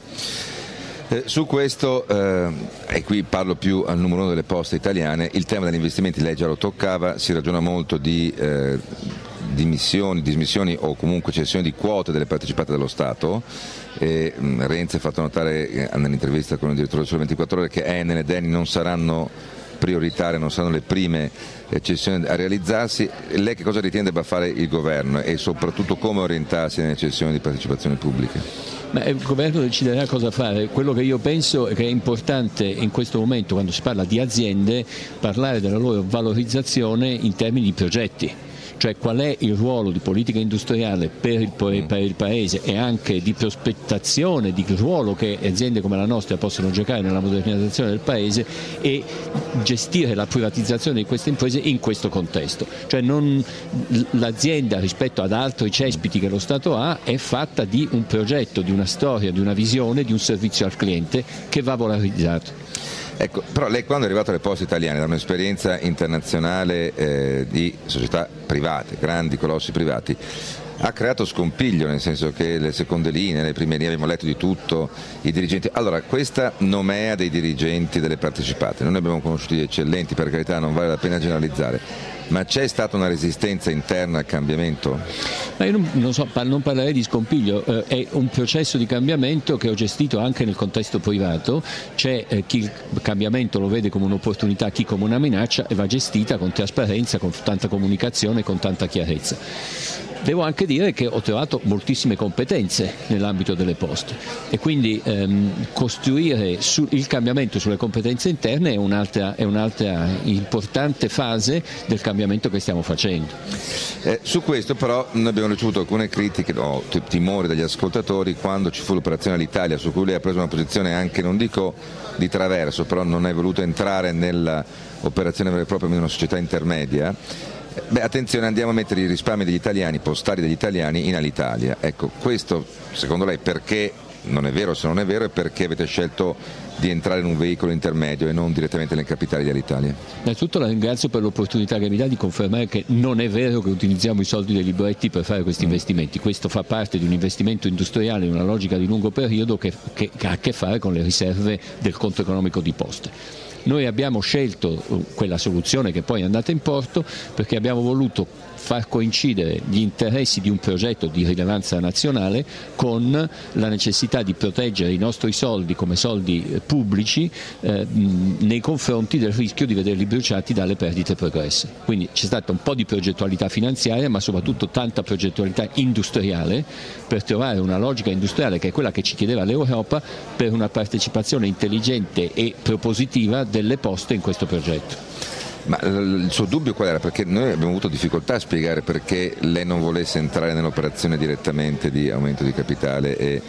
Eh, su questo, eh, e qui parlo più al numero uno delle Poste Italiane, il tema degli investimenti lei già lo toccava, si ragiona molto di eh, dimissioni, dismissioni o comunque cessioni di quote delle partecipate dello Stato. E, mh, Renzi ha fatto notare eh, nell'intervista con il direttore del Sole ventiquattro Ore che Enel ed Eni non saranno prioritarie, non saranno le prime eh, cessioni a realizzarsi. Lei che cosa ritiene debba fare il governo e soprattutto come orientarsi nelle cessioni di partecipazioni pubbliche? Ma il governo deciderà cosa fare. Quello che io penso è che è importante in questo momento, quando si parla di aziende, parlare della loro valorizzazione in termini di progetti. Cioè qual è il ruolo di politica industriale per il, per il Paese e anche di prospettazione, di ruolo che aziende come la nostra possono giocare nella modernizzazione del Paese, e gestire la privatizzazione di queste imprese in questo contesto. Cioè non, l'azienda rispetto ad altri cespiti che lo Stato ha è fatta di un progetto, di una storia, di una visione, di un servizio al cliente che va valorizzato. Ecco, però lei quando è arrivato alle Poste Italiane da un'esperienza internazionale eh, di società private, grandi colossi privati, ha creato scompiglio, nel senso che le seconde linee, le prime linee, abbiamo letto di tutto, i dirigenti. Allora, questa nomea dei dirigenti delle partecipate, noi ne abbiamo conosciuti di eccellenti, per carità, non vale la pena generalizzare, ma c'è stata una resistenza interna al cambiamento? Ma io non, non, so, non parlerei di scompiglio, eh, è un processo di cambiamento che ho gestito anche nel contesto privato. C'è eh, chi il cambiamento lo vede come un'opportunità, chi come una minaccia, e va gestita con trasparenza, con tanta comunicazione, con tanta chiarezza. Devo anche dire che ho trovato moltissime competenze nell'ambito delle poste, e quindi ehm, costruire su, il cambiamento sulle competenze interne è un'altra, è un'altra importante fase del cambiamento che stiamo facendo. Eh, su questo però noi abbiamo ricevuto alcune critiche o no, timori dagli ascoltatori quando ci fu l'operazione all'Italia, su cui lei ha preso una posizione anche, non dico di traverso, però non è voluto entrare nell'operazione vera e propria di una società intermedia. Beh, attenzione, andiamo a mettere i risparmi degli italiani, postali degli italiani, in Alitalia. Ecco, questo secondo lei perché non è vero? Se non è vero, è perché avete scelto di entrare in un veicolo intermedio e non direttamente nel capitale di Alitalia? Innanzitutto la ringrazio per l'opportunità che mi dà di confermare che non è vero che utilizziamo i soldi dei libretti per fare questi investimenti. Questo fa parte di un investimento industriale in una logica di lungo periodo che, che, che ha a che fare con le riserve del conto economico di Poste. Noi abbiamo scelto quella soluzione che poi è andata in porto perché abbiamo voluto far coincidere gli interessi di un progetto di rilevanza nazionale con la necessità di proteggere i nostri soldi come soldi pubblici eh, nei confronti del rischio di vederli bruciati dalle perdite progresse. Quindi c'è stata un po' di progettualità finanziaria, ma soprattutto tanta progettualità industriale per trovare una logica industriale che è quella che ci chiedeva l'Europa per una partecipazione intelligente e propositiva delle poste in questo progetto. Ma il suo dubbio qual era? Perché noi abbiamo avuto difficoltà a spiegare perché lei non volesse entrare nell'operazione direttamente di aumento di capitale e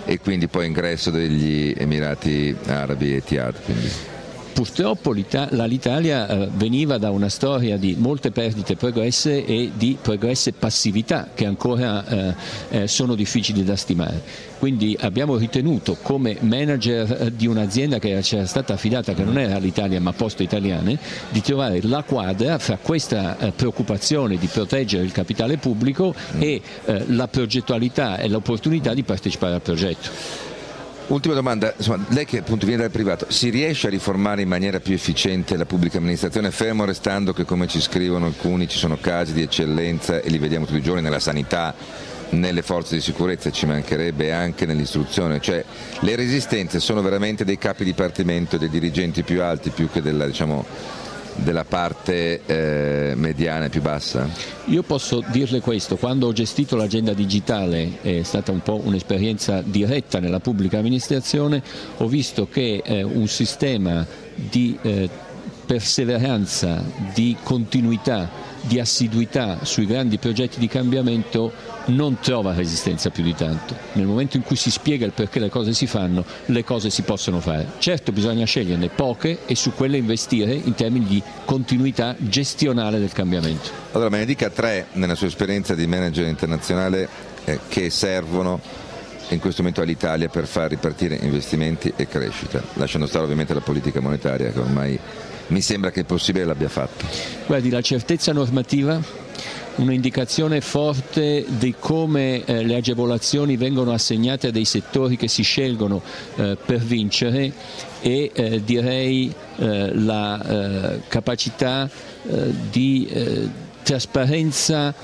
e quindi poi ingresso degli Emirati Arabi Etihad. Quindi. Purtroppo l'Italia eh, veniva da una storia di molte perdite progresse e di progresse passività che ancora eh, eh, sono difficili da stimare. Quindi abbiamo ritenuto, come manager di un'azienda che c'era stata affidata, che non era all'Italia ma Poste Italiane, di trovare la quadra fra questa eh, preoccupazione di proteggere il capitale pubblico e eh, la progettualità e l'opportunità di partecipare al progetto. Ultima domanda, insomma, lei che appunto viene dal privato, si riesce a riformare in maniera più efficiente la pubblica amministrazione, fermo restando che, come ci scrivono alcuni, ci sono casi di eccellenza e li vediamo tutti i giorni nella sanità, nelle forze di sicurezza, ci mancherebbe, anche nell'istruzione, cioè le resistenze sono veramente dei capi dipartimento, dei dirigenti più alti più che della, diciamo, della parte eh, mediana e più bassa? Io posso dirle questo: quando ho gestito l'agenda digitale, è stata un po' un'esperienza diretta nella pubblica amministrazione, ho visto che eh, un sistema di eh, perseveranza, di continuità, di assiduità sui grandi progetti di cambiamento non trova resistenza più di tanto. Nel momento in cui si spiega il perché le cose si fanno, le cose si possono fare. Certo, bisogna sceglierne poche e su quelle investire in termini di continuità gestionale del cambiamento. Allora me ne dica tre, nella sua esperienza di manager internazionale, eh, che servono in questo momento all'Italia per far ripartire investimenti e crescita, lasciando stare ovviamente la politica monetaria che ormai mi sembra che il possibile l'abbia fatto. Guardi, la certezza normativa, un'indicazione forte di come eh, le agevolazioni vengono assegnate a dei settori che si scelgono eh, per vincere e eh, direi eh, la eh, capacità eh, di eh, trasparenza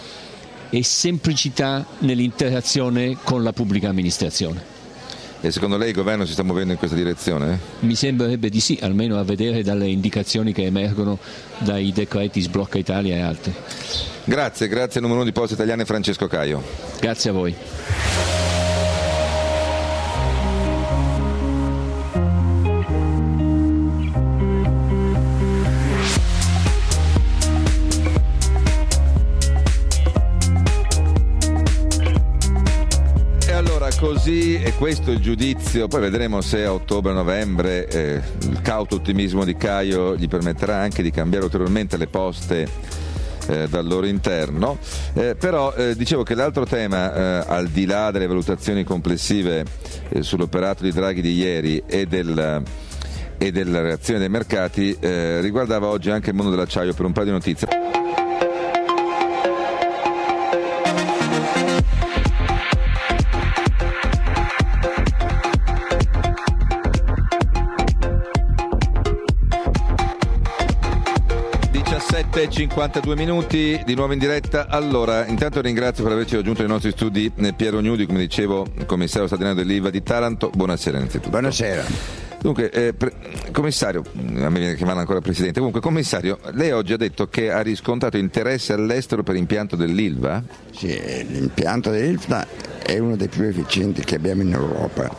e semplicità nell'interazione con la pubblica amministrazione. E secondo lei il governo si sta muovendo in questa direzione? Mi sembrerebbe di sì, almeno a vedere dalle indicazioni che emergono dai decreti Sblocca Italia e altri. Grazie, grazie al numero uno di Poste Italiane Francesco Caio. Grazie a voi. Così, e questo è il giudizio, poi vedremo se a ottobre-novembre eh, il cauto ottimismo di Caio gli permetterà anche di cambiare ulteriormente le poste eh, dal loro interno, eh, però eh, dicevo che l'altro tema, eh, al di là delle valutazioni complessive eh, sull'operato di Draghi di ieri e del e della reazione dei mercati, eh, riguardava oggi anche il mondo dell'acciaio per un paio di notizie. diciassette e cinquantadue minuti di nuovo in diretta. Allora, intanto ringrazio per averci raggiunto nei nostri studi Piero Gnudi, come dicevo, commissario straordinario dell'I L V A di Taranto. Buonasera innanzitutto. Buonasera. Dunque, eh, pre- commissario, a me viene chiamato ancora presidente, comunque commissario, lei oggi ha detto che ha riscontrato interesse all'estero per l'impianto dell'I L V A? Sì, l'impianto dell'I L V A è uno dei più efficienti che abbiamo in Europa.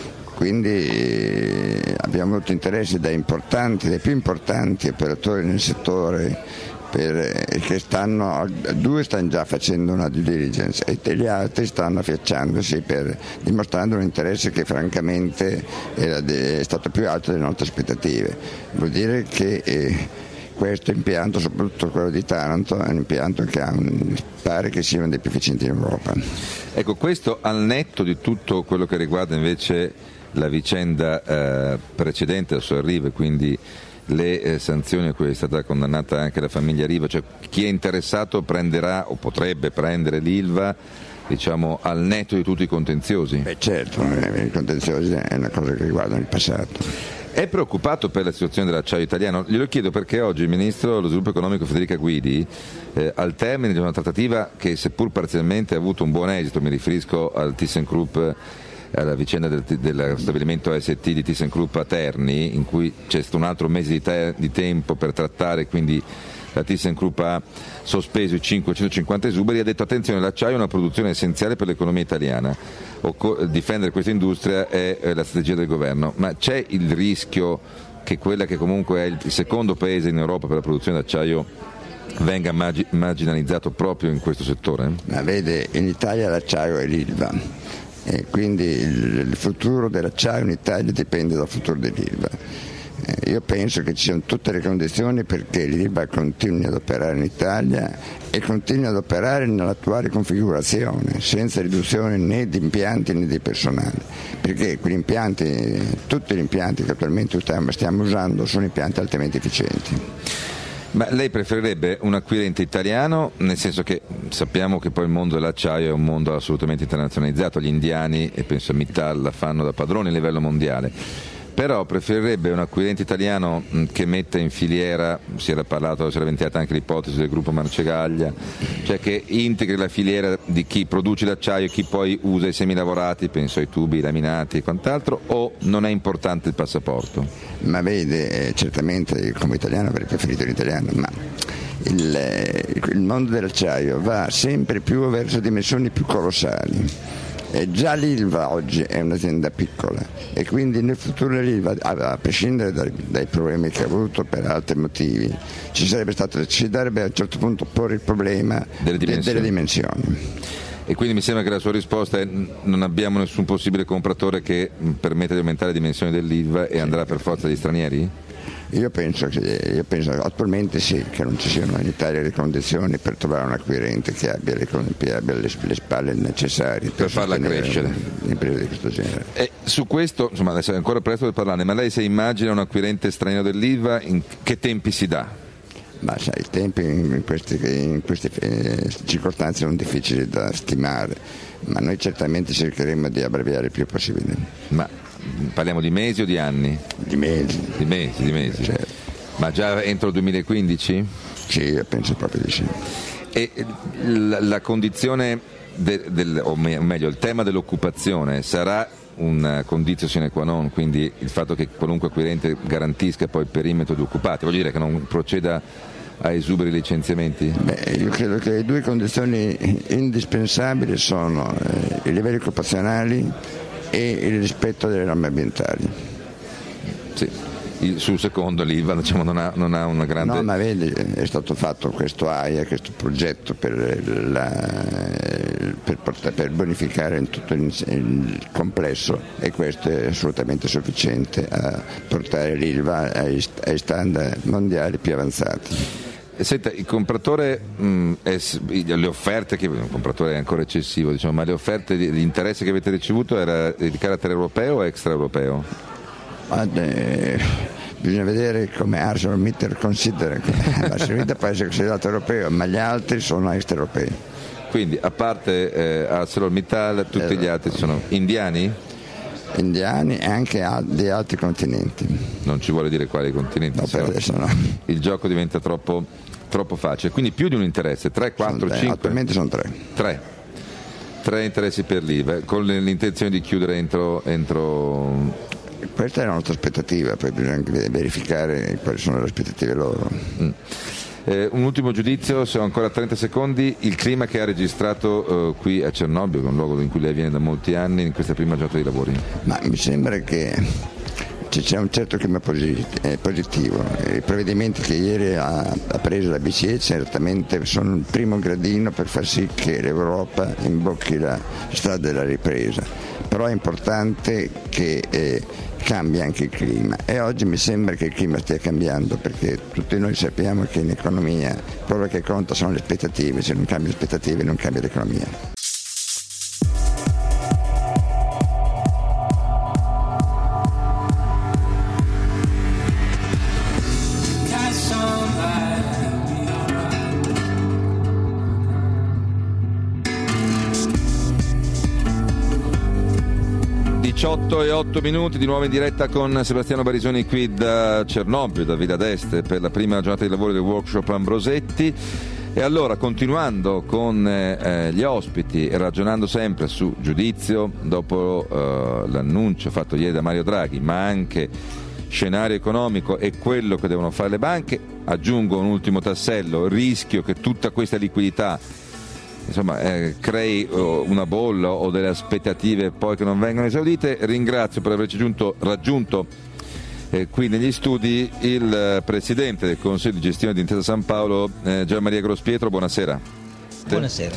Quindi abbiamo avuto interesse da importanti, dai più importanti operatori nel settore, per, che stanno, due stanno già facendo una due diligence e gli altri stanno affacciandosi, per, dimostrando un interesse che francamente era de, è stato più alto delle nostre aspettative. Vuol dire che eh, questo impianto, soprattutto quello di Taranto, è un impianto che ha un, pare che sia uno dei più efficienti in Europa. Ecco, questo al netto di tutto quello che riguarda invece la vicenda eh, precedente al suo arrivo, quindi le eh, sanzioni a cui è stata condannata anche la famiglia Riva, cioè chi è interessato prenderà o potrebbe prendere l'I L V A, diciamo, al netto di tutti i contenziosi? Beh, certo, i contenziosi è una cosa che riguarda il passato. È preoccupato per la situazione dell'acciaio italiano? Glielo chiedo perché oggi il Ministro dello Sviluppo Economico Federica Guidi, eh, al termine di una trattativa che seppur parzialmente ha avuto un buon esito, mi riferisco al ThyssenKrupp, alla vicenda del, dello stabilimento A S T di ThyssenKrupp a Terni, in cui c'è stato un altro mese di, te, di tempo per trattare, quindi la ThyssenKrupp ha sospeso i cinquecentocinquanta esuberi, ha detto attenzione, l'acciaio è una produzione essenziale per l'economia italiana, Occo- difendere questa industria è eh, la strategia del governo, ma c'è il rischio che quella che comunque è il secondo paese in Europa per la produzione d'acciaio venga margi- marginalizzato proprio in questo settore? Ma vede, in Italia l'acciaio è l'I L V A. e quindi il, il futuro dell'acciaio in Italia dipende dal futuro dell'Ilva. Io penso che ci siano tutte le condizioni perché l'Ilva continui ad operare in Italia e continui ad operare nell'attuale configurazione, senza riduzione né di impianti né di personale, perché quegli impianti, tutti gli impianti che attualmente stiamo usando sono impianti altamente efficienti. Ma lei preferirebbe un acquirente italiano, nel senso che sappiamo che poi il mondo dell'acciaio è un mondo assolutamente internazionalizzato, gli indiani e penso a Mittal la fanno da padroni a livello mondiale. Però preferirebbe un acquirente italiano che metta in filiera, si era parlato, si era ventilata anche l'ipotesi del gruppo Marcegaglia, cioè che integri la filiera di chi produce l'acciaio e chi poi usa i semilavorati, penso ai tubi, ai laminati e quant'altro, o non è importante il passaporto? Ma vede, certamente come italiano avrei preferito l'italiano, ma il, il mondo dell'acciaio va sempre più verso dimensioni più colossali. E già l'Ilva oggi è un'azienda piccola e quindi nel futuro l'Ilva, a prescindere dai, dai problemi che ha avuto per altri motivi, ci sarebbe stato, ci dovrebbe a un certo punto porre il problema delle dimensioni. De, delle dimensioni. E quindi mi sembra che la sua risposta è: non abbiamo nessun possibile compratore che permetta di aumentare le dimensioni dell'Ilva e andrà per forza agli stranieri? Io penso che io penso attualmente sì, che non ci siano in Italia le condizioni per trovare un acquirente che abbia le, che abbia le, le spalle necessarie per, per farla crescere. Un'impresa di questo genere. E su questo, insomma, adesso è ancora presto per parlarne, ma lei se immagina un acquirente straniero dell'Ilva, in che tempi si dà? Ma sai, i tempi in queste, in queste circostanze sono difficili da stimare, ma noi certamente cercheremo di abbreviare il più possibile. Ma parliamo di mesi o di anni? Di mesi. Di mesi, di mesi. Certo. Ma già entro il duemilaquindici? Sì, io penso proprio di sì. E la, la condizione, de, del, o meglio, il tema dell'occupazione sarà un condizio sine qua non, quindi il fatto che qualunque acquirente garantisca poi il perimetro di occupati, voglio dire che non proceda a esuberi licenziamenti? Beh, io credo che le due condizioni indispensabili sono eh, i livelli occupazionali e il rispetto delle norme ambientali. Sì, il, sul secondo l'Ilva diciamo, non, ha, non ha una grande... No, ma vedi, è stato fatto questo A I A, questo progetto per, la, per, portare, per bonificare in tutto il, il complesso e questo è assolutamente sufficiente a portare l'Ilva ai, ai standard mondiali più avanzati. Senta, il compratore, mh, è, le offerte, che un compratore è ancora eccessivo, diciamo, ma le offerte di, di interesse che avete ricevuto era di carattere europeo o extraeuropeo? Ah, eh, bisogna vedere come ArcelorMittal considera che ArcelorMittal può essere considerato europeo, ma gli altri sono extraeuropei. Quindi a parte eh, ArcelorMittal tutti eh, gli altri sono indiani? Indiani e anche di altri continenti. Non ci vuole dire quali continenti? No, per adesso no. Il gioco diventa troppo, troppo facile, quindi più di un interesse, tre, quattro, cinque? Attualmente sono tre. Tre. Tre interessi per l'Ilva, con l'intenzione di chiudere entro... entro... Questa è la nostra aspettativa, poi bisogna anche verificare quali sono le aspettative loro. Mm. Eh, un ultimo giudizio, se ho ancora trenta secondi, il clima che ha registrato eh, qui a Cernobbio, che è un luogo in cui lei viene da molti anni, in questa prima giornata di lavori? Ma mi sembra che c'è un certo clima positivo. I provvedimenti che ieri ha, ha preso la B C E certamente sono il primo gradino per far sì che l'Europa imbocchi la strada della ripresa, però è importante che eh, cambi anche il clima e oggi mi sembra che il clima stia cambiando, perché tutti noi sappiamo che in economia quello che conta sono le aspettative, se non cambiano le aspettative non cambia l'economia. diciotto e otto minuti di nuovo in diretta con Sebastiano Barisoni qui da Cernobbio, da Villa d'Este, per la prima giornata di lavoro del workshop Ambrosetti. E allora, continuando con eh, gli ospiti e ragionando sempre su giudizio, dopo eh, l'annuncio fatto ieri da Mario Draghi, ma anche scenario economico e quello che devono fare le banche, aggiungo un ultimo tassello: rischio che tutta questa liquidità insomma eh, crei oh, una bolla o delle aspettative poi che non vengono esaudite. Ringrazio per averci giunto, raggiunto eh, qui negli studi il eh, presidente del Consiglio di gestione di Intesa San Paolo, eh, Gian Maria Grospietro. Buonasera. Buonasera.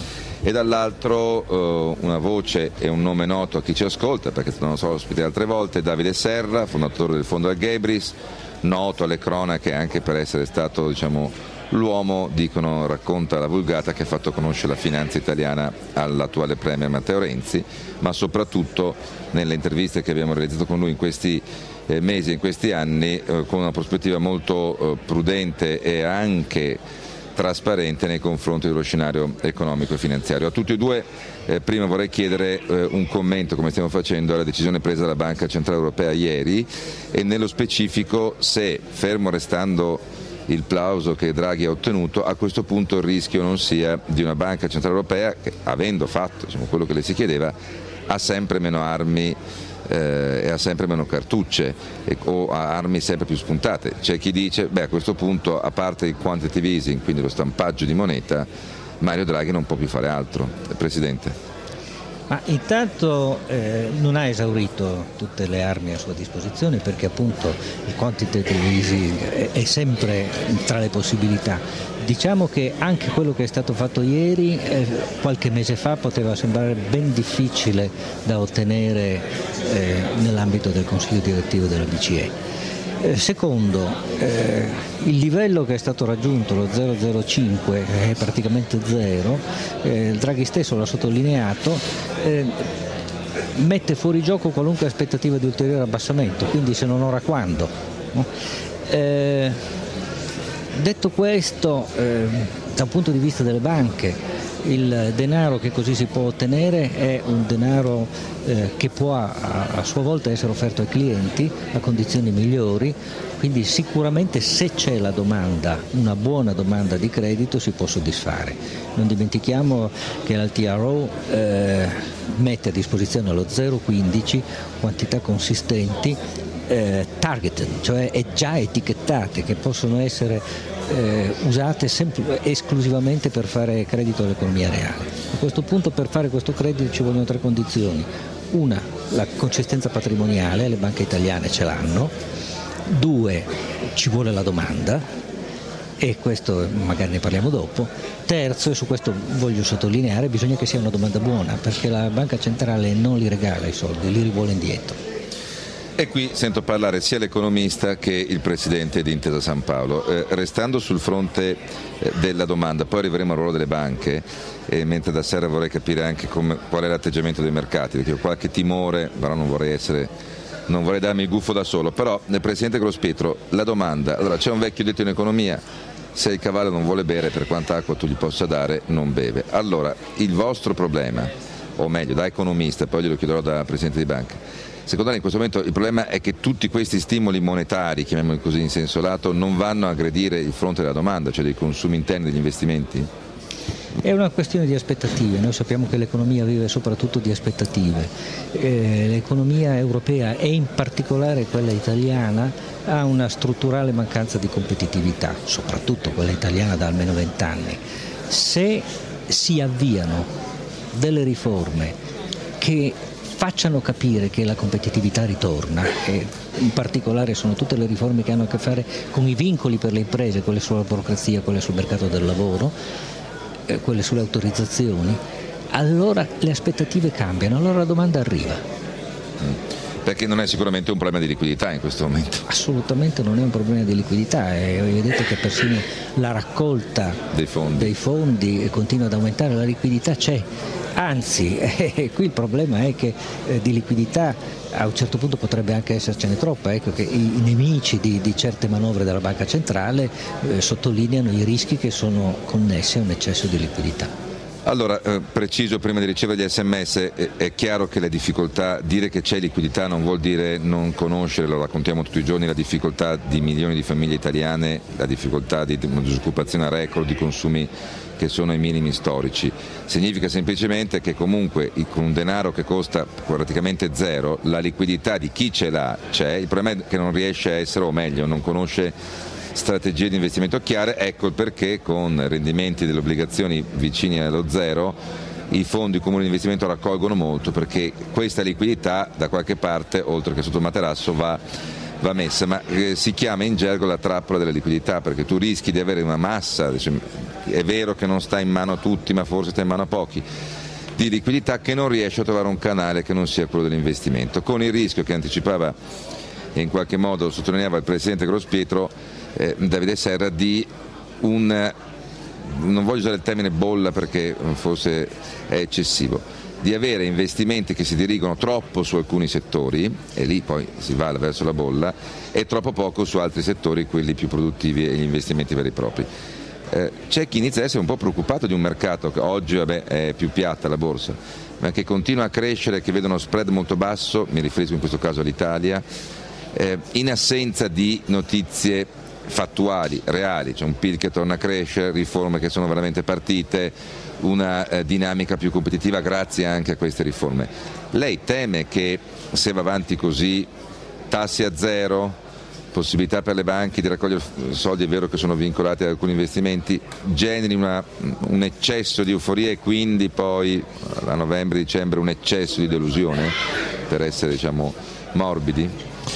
e dall'altro eh, una voce e un nome noto a chi ci ascolta, perché non so ospite altre volte, Davide Serra, fondatore del Fondo Algebris, noto alle cronache anche per essere stato, diciamo, l'uomo, dicono, racconta la vulgata, che ha fatto conoscere la finanza italiana all'attuale premier Matteo Renzi, ma soprattutto nelle interviste che abbiamo realizzato con lui in questi eh, mesi, in questi anni, eh, con una prospettiva molto eh, prudente e anche trasparente nei confronti dello scenario economico e finanziario. A tutti e due eh, prima vorrei chiedere eh, un commento, come stiamo facendo, alla decisione presa dalla Banca Centrale Europea ieri, e nello specifico se, fermo restando il plauso che Draghi ha ottenuto, a questo punto il rischio non sia di una Banca Centrale Europea che, avendo fatto, diciamo, quello che le si chiedeva, ha sempre meno armi eh, e ha sempre meno cartucce e, o ha armi sempre più spuntate. C'è chi dice, beh, a questo punto, a parte il quantitative easing, quindi lo stampaggio di moneta, Mario Draghi non può più fare altro. Presidente. Ma intanto eh, non ha esaurito tutte le armi a sua disposizione, perché appunto il quantitative easing è, è sempre tra le possibilità. Diciamo che anche quello che è stato fatto ieri, eh, qualche mese fa, poteva sembrare ben difficile da ottenere eh, nell'ambito del Consiglio direttivo della B C E. Eh, secondo, eh, il livello che è stato raggiunto, lo zero virgola zero cinque, è praticamente zero, eh, Draghi stesso l'ha sottolineato, eh, mette fuori gioco qualunque aspettativa di ulteriore abbassamento, quindi se non ora quando. No? Eh, detto questo, eh, da un punto di vista delle banche, il denaro che così si può ottenere è un denaro eh, che può a, a sua volta essere offerto ai clienti a condizioni migliori, quindi sicuramente se c'è la domanda, una buona domanda di credito, si può soddisfare. Non dimentichiamo che l'L T R O eh, mette a disposizione allo zero virgola quindici quantità consistenti eh, targeted, cioè è già etichettate, che possono essere Eh, usate sempl- esclusivamente per fare credito all'economia reale. A questo punto, per fare questo credito ci vogliono tre condizioni: una, la consistenza patrimoniale, le banche italiane ce l'hanno; due, ci vuole la domanda, e questo magari ne parliamo dopo; terzo, e su questo voglio sottolineare, bisogna che sia una domanda buona, perché la banca centrale non li regala i soldi, li rivuole indietro. E qui sento parlare sia l'economista che il presidente di Intesa San Paolo. Eh, restando sul fronte eh, della domanda, poi arriveremo al ruolo delle banche, eh, mentre da sera vorrei capire anche come, qual è l'atteggiamento dei mercati, perché ho qualche timore, però non vorrei essere, non vorrei darmi il gufo da solo. Però, nel presidente Grospietro, la domanda, allora c'è un vecchio detto in economia: se il cavallo non vuole bere, per quanta acqua tu gli possa dare, non beve. Allora, il vostro problema, o meglio, da economista, poi glielo chiederò da presidente di banca, secondo lei in questo momento il problema è che tutti questi stimoli monetari, chiamiamoli così in senso lato, non vanno a aggredire il fronte della domanda, cioè dei consumi interni, degli investimenti? È una questione di aspettative. Noi sappiamo che l'economia vive soprattutto di aspettative. Eh, l'economia europea, e in particolare quella italiana, ha una strutturale mancanza di competitività, soprattutto quella italiana da almeno vent'anni. Se si avviano delle riforme che facciano capire che la competitività ritorna, e in particolare sono tutte le riforme che hanno a che fare con i vincoli per le imprese, quelle sulla burocrazia, quelle sul mercato del lavoro, eh, quelle sulle autorizzazioni, allora le aspettative cambiano, allora la domanda arriva. Perché non è sicuramente un problema di liquidità in questo momento. Assolutamente non è un problema di liquidità, e vedete che persino la raccolta dei fondi, dei fondi continua ad aumentare, la liquidità c'è. Anzi, eh, qui il problema è che eh, di liquidità a un certo punto potrebbe anche essercene troppa. Ecco che i, i nemici di, di certe manovre della Banca Centrale eh, sottolineano i rischi che sono connessi a un eccesso di liquidità. Allora, eh, preciso prima di ricevere gli sms, eh, è chiaro che le difficoltà, dire che c'è liquidità non vuol dire non conoscere, lo raccontiamo tutti i giorni, la difficoltà di milioni di famiglie italiane, la difficoltà di disoccupazione a record, di consumi che sono ai minimi storici. Significa semplicemente che comunque con un denaro che costa praticamente zero, la liquidità di chi ce l'ha c'è, il problema è che non riesce a essere, o meglio, non conosce strategie di investimento chiare. Ecco il perché con rendimenti delle obbligazioni vicini allo zero i fondi comuni di investimento raccolgono molto, perché questa liquidità da qualche parte, oltre che sotto il materasso, va va messa, ma eh, si chiama in gergo la trappola della liquidità, perché tu rischi di avere una massa, è vero che non sta in mano a tutti, ma forse sta in mano a pochi, di liquidità che non riesce a trovare un canale che non sia quello dell'investimento, con il rischio che anticipava e in qualche modo sottolineava il Presidente Grospietro, eh, Davide Serra, di un, non voglio usare il termine bolla perché forse è eccessivo, di avere investimenti che si dirigono troppo su alcuni settori, e lì poi si va verso la bolla, e troppo poco su altri settori, quelli più produttivi e gli investimenti veri e propri. Eh, c'è chi inizia a essere un po' preoccupato di un mercato che oggi vabbè, è più piatta la borsa, ma che continua a crescere, che vede uno spread molto basso, mi riferisco in questo caso all'Italia, eh, in assenza di notizie fattuali, reali, c'è un P I L che torna a crescere, riforme che sono veramente partite, una eh, dinamica più competitiva grazie anche a queste riforme. Lei teme che se va avanti così, tassi a zero, possibilità per le banche di raccogliere soldi, è vero che sono vincolati ad alcuni investimenti, generi una, un eccesso di euforia e quindi poi a novembre-dicembre un eccesso di delusione, per essere diciamo morbidi?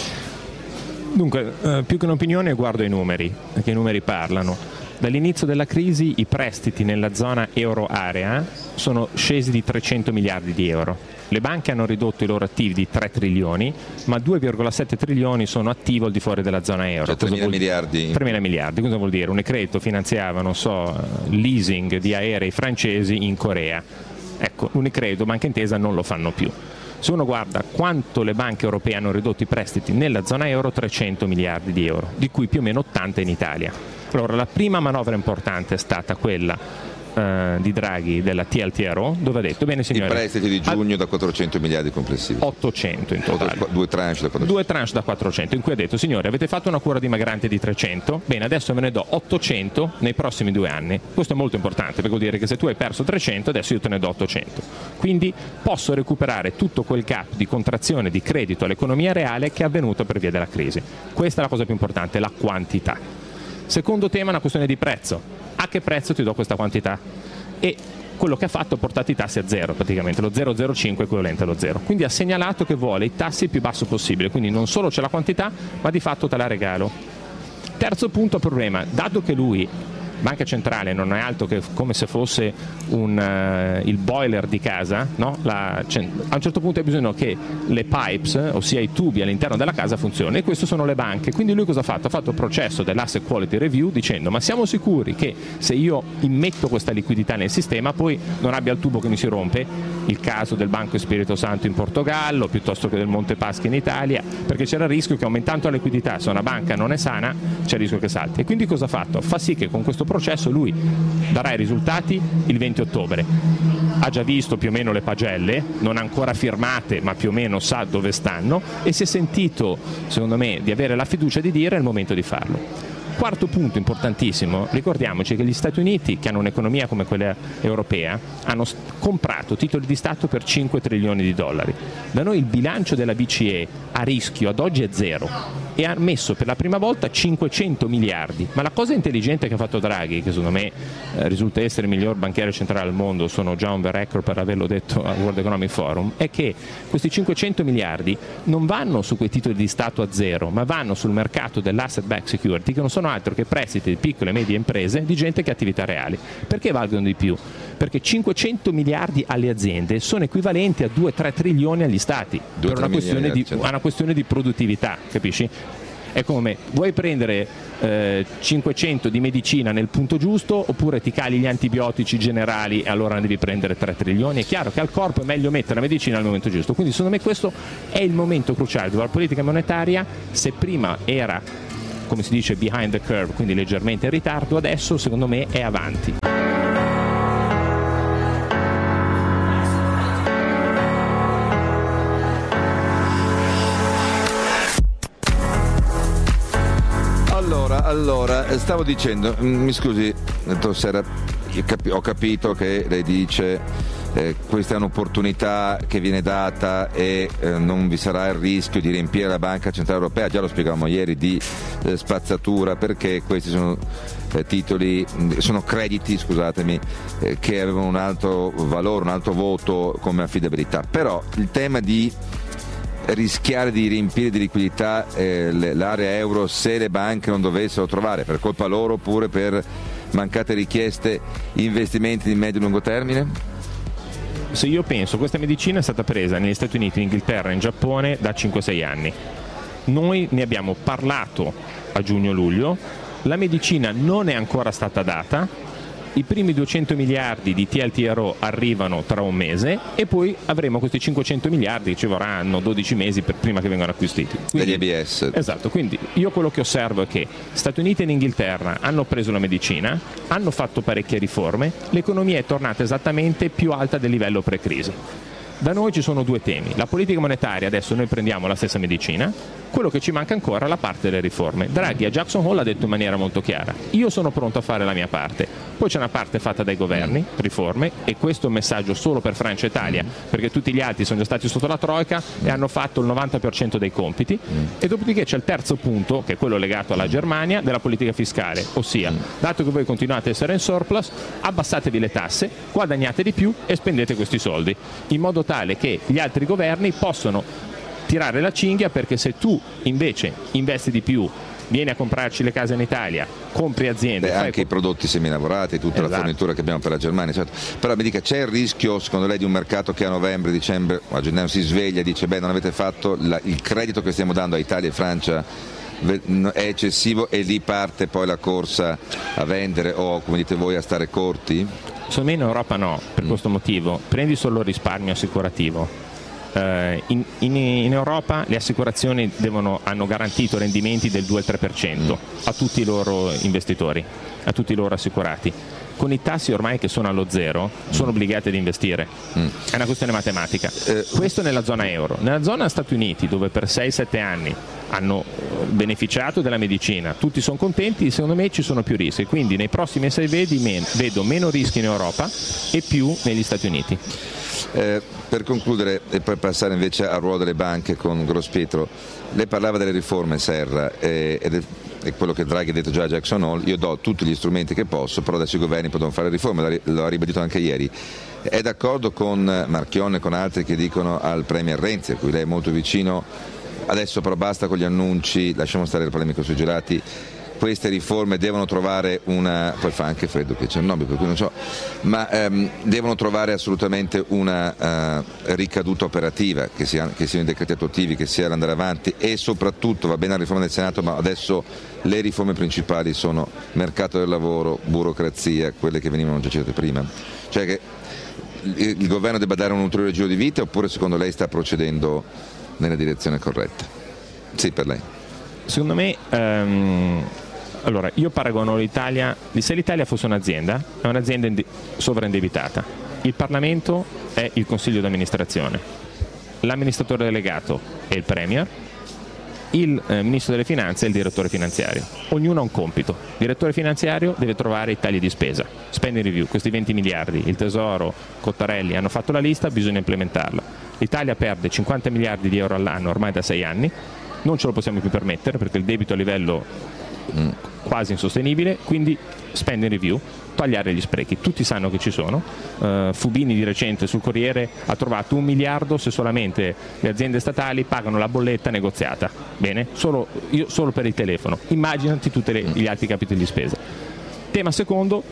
Dunque, eh, più che un'opinione guardo i numeri, perché i numeri parlano. Dall'inizio della crisi i prestiti nella zona euro area sono scesi di trecento miliardi di euro. Le banche hanno ridotto i loro attivi di tre trilioni, ma due virgola sette trilioni sono attivi al di fuori della zona euro. Cioè tremila miliardi. tremila miliardi, cosa vuol dire? Unicredito finanziava, non so, leasing di aerei francesi in Corea. Ecco, Unicredito, Banca Intesa non lo fanno più. Se uno guarda quanto le banche europee hanno ridotto i prestiti nella zona euro, trecento miliardi di euro, di cui più o meno ottanta in Italia. Allora, la prima manovra importante è stata quella Uh, di Draghi della T L T R O, dove ha detto bene signori, i prestiti di giugno da quattrocento miliardi complessivi, ottocento in totale, due tranche da quattrocento. due tranche da quattrocento, in cui ha detto signori avete fatto una cura dimagrante di trecento, bene adesso ve ne do ottocento nei prossimi due anni. Questo è molto importante perché vuol dire che se tu hai perso trecento adesso io te ne do ottocento, quindi posso recuperare tutto quel gap di contrazione di credito all'economia reale che è avvenuto per via della crisi. Questa è la cosa più importante, la quantità. Secondo tema è una questione di prezzo. A che prezzo ti do questa quantità? E quello che ha fatto è portato i tassi a zero, praticamente lo zero virgola zero cinque equivalente allo zero. Quindi ha segnalato che vuole i tassi il più basso possibile, quindi non solo c'è la quantità, ma di fatto te la regalo. Terzo punto problema, dato che lui, Banca Centrale, non è altro che come se fosse un, uh, il boiler di casa, no? La, cioè, a un certo punto hai bisogno che le pipes, ossia i tubi all'interno della casa, funzionino, e questo sono le banche. Quindi lui cosa ha fatto? Ha fatto il processo dell'asset quality review dicendo ma siamo sicuri che se io immetto questa liquidità nel sistema poi non abbia il tubo che mi si rompe? Il caso del Banco Spirito Santo in Portogallo piuttosto che del Monte Paschi in Italia, perché c'era il rischio che aumentando la liquidità, se una banca non è sana c'è il rischio che salti. E quindi cosa ha fatto? Fa sì che con questo processo lui darà i risultati il venti ottobre. Ha già visto più o meno le pagelle, non ancora firmate, ma più o meno sa dove stanno, e si è sentito, secondo me, di avere la fiducia di dire è il momento di farlo. Quarto punto importantissimo, ricordiamoci che gli Stati Uniti, che hanno un'economia come quella europea, hanno comprato titoli di Stato per cinque trilioni di dollari. Da noi il bilancio della B C E a rischio ad oggi è zero e ha messo per la prima volta cinquecento miliardi. Ma la cosa intelligente che ha fatto Draghi, che secondo me eh, risulta essere il miglior banchiere centrale al mondo, sono già on the record per averlo detto al World Economic Forum, è che questi cinquecento miliardi non vanno su quei titoli di Stato a zero, ma vanno sul mercato dell'asset backed security, che non sono altro che prestiti di piccole e medie imprese di gente che ha attività reali. Perché valgono di più? Perché cinquecento miliardi alle aziende sono equivalenti a due tre trilioni agli stati, per una questione, di, una questione di produttività, capisci? È come, vuoi prendere eh, cinquecento di medicina nel punto giusto oppure ti cali gli antibiotici generali e allora ne devi prendere tre trilioni? È chiaro che al corpo è meglio mettere la medicina al momento giusto, quindi secondo me questo è il momento cruciale dove la politica monetaria, se prima era, come si dice, behind the curve, quindi leggermente in ritardo, adesso secondo me è avanti. Allora, allora, stavo dicendo, mi scusi, dottor Serra, ho capito che lei dice eh, questa è un'opportunità che viene data e eh, non vi sarà il rischio di riempire la Banca Centrale Europea, già lo spiegavamo ieri, di eh, spazzatura, perché questi sono eh, titoli, sono crediti, scusatemi, eh, che avevano un alto valore, un alto voto come affidabilità. Però il tema di rischiare di riempire di liquidità eh, l'area euro se le banche non dovessero trovare, per colpa loro oppure per mancate richieste, investimenti di medio e lungo termine? Se io penso, questa medicina è stata presa negli Stati Uniti, in Inghilterra e in Giappone da cinque sei anni. Noi ne abbiamo parlato a giugno-luglio, la medicina non è ancora stata data, i primi duecento miliardi di T L T R O arrivano tra un mese e poi avremo questi cinquecento miliardi che ci vorranno dodici mesi per, prima che vengano acquistiti. Quindi, degli A B S. Esatto, quindi io quello che osservo è che Stati Uniti e Inghilterra hanno preso la medicina, hanno fatto parecchie riforme, l'economia è tornata esattamente più alta del livello pre-crisi. Da noi ci sono due temi, la politica monetaria, adesso noi prendiamo la stessa medicina, quello che ci manca ancora è la parte delle riforme. Draghi a Jackson Hole ha detto in maniera molto chiara, io sono pronto a fare la mia parte, poi c'è una parte fatta dai governi, riforme, e questo è un messaggio solo per Francia e Italia, perché tutti gli altri sono già stati sotto la Troica e hanno fatto il novanta per cento dei compiti, e dopodiché c'è il terzo punto, che è quello legato alla Germania, della politica fiscale, ossia, dato che voi continuate a essere in surplus, abbassatevi le tasse, guadagnate di più e spendete questi soldi, in modo tale che gli altri governi possono tirare la cinghia, perché se tu invece investi di più, vieni a comprarci le case in Italia, compri aziende. Beh, fai... anche i prodotti semilavorati, tutta esatto. La fornitura che abbiamo per la Germania, certo. Però mi dica, c'è il rischio secondo lei di un mercato che a novembre, dicembre, a gennaio si sveglia e dice beh, non avete fatto la, il credito che stiamo dando a Italia e Francia è eccessivo, e lì parte poi la corsa a vendere o, come dite voi, a stare corti? Secondo me in Europa no, per mm. questo motivo. Prendi solo il risparmio assicurativo. Uh, in, in, in Europa le assicurazioni devono, hanno garantito rendimenti del due tre per cento mm. a tutti i loro investitori, a tutti i loro assicurati. Con i tassi ormai che sono allo zero sono obbligati ad investire, mm. è una questione matematica. Eh, Questo nella zona euro. Nella zona Stati Uniti, dove per sei sette anni hanno beneficiato della medicina, tutti sono contenti, secondo me ci sono più rischi, quindi nei prossimi sei vedi men- vedo meno rischi in Europa e più negli Stati Uniti. Eh, per concludere e poi passare invece al ruolo delle banche con Grospietro, lei parlava delle riforme, Serra, eh, ed è, è quello che Draghi ha detto già a Jackson Hole, io do tutti gli strumenti che posso, però adesso i governi possono fare riforme, lo ha ribadito anche ieri. È d'accordo con Marchionne e con altri che dicono al Premier Renzi, a cui lei è molto vicino, adesso però basta con gli annunci, lasciamo stare il polemico sui gelati, queste riforme devono trovare una, poi fa anche freddo che c'è il Nobel, per cui non so, ma ehm, devono trovare assolutamente una uh, ricaduta operativa, che, sia, che siano i decreti attuativi, che sia l'andare avanti, e soprattutto va bene la riforma del Senato, ma adesso le riforme principali sono mercato del lavoro, burocrazia, quelle che venivano già citate prima, cioè che il, il governo debba dare un ulteriore giro di vita, oppure secondo lei sta procedendo nella direzione corretta? Sì, per lei. Secondo me um... Allora, io paragono l'Italia, se l'Italia fosse un'azienda, è un'azienda indi- sovraindebitata. Il Parlamento è il Consiglio d'amministrazione, l'amministratore delegato è il Premier, il eh, Ministro delle Finanze è il direttore finanziario. Ognuno ha un compito. Il direttore finanziario deve trovare i tagli di spesa, spending review, questi venti miliardi, il Tesoro, Cottarelli hanno fatto la lista, bisogna implementarla. L'Italia perde cinquanta miliardi di euro all'anno ormai da sei anni, non ce lo possiamo più permettere perché il debito a livello mm. quasi insostenibile, quindi spending review, tagliare gli sprechi, tutti sanno che ci sono. uh, Fubini di recente sul Corriere ha trovato un miliardo se solamente le aziende statali pagano la bolletta negoziata, bene, solo, io, solo per il telefono, immaginati tutti gli altri capitoli di spesa. Tema secondo,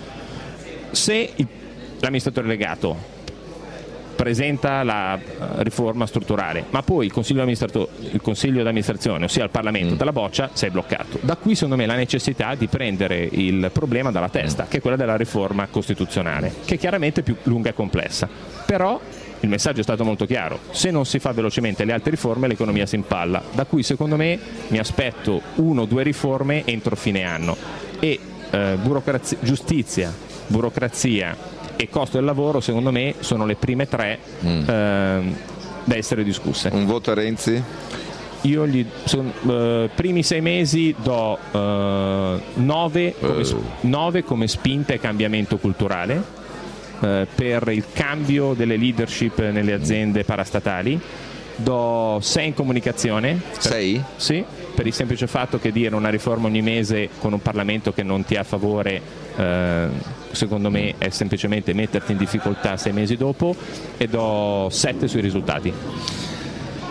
se il, l'amministratore delegato presenta la riforma strutturale, ma poi il consiglio, il consiglio d'amministrazione, ossia il Parlamento, dalla boccia, sei bloccato. Da qui secondo me la necessità di prendere il problema dalla testa, che è quella della riforma costituzionale, che è chiaramente più lunga e complessa. Però il messaggio è stato molto chiaro, se non si fa velocemente le altre riforme l'economia si impalla, da cui secondo me mi aspetto uno o due riforme entro fine anno. E eh, burocrazia, giustizia, burocrazia e costo del lavoro secondo me sono le prime tre mm. eh, da essere discusse. Un voto a Renzi? Io gli son, eh, primi sei mesi do eh, nove come, uh. nove come spinta e cambiamento culturale eh, per il cambio delle leadership nelle aziende parastatali. Do sei in comunicazione. sei? Sì, per il semplice fatto che dire una riforma ogni mese con un Parlamento che non ti è a favore eh, secondo me è semplicemente metterti in difficoltà sei mesi dopo, e do sette sui risultati.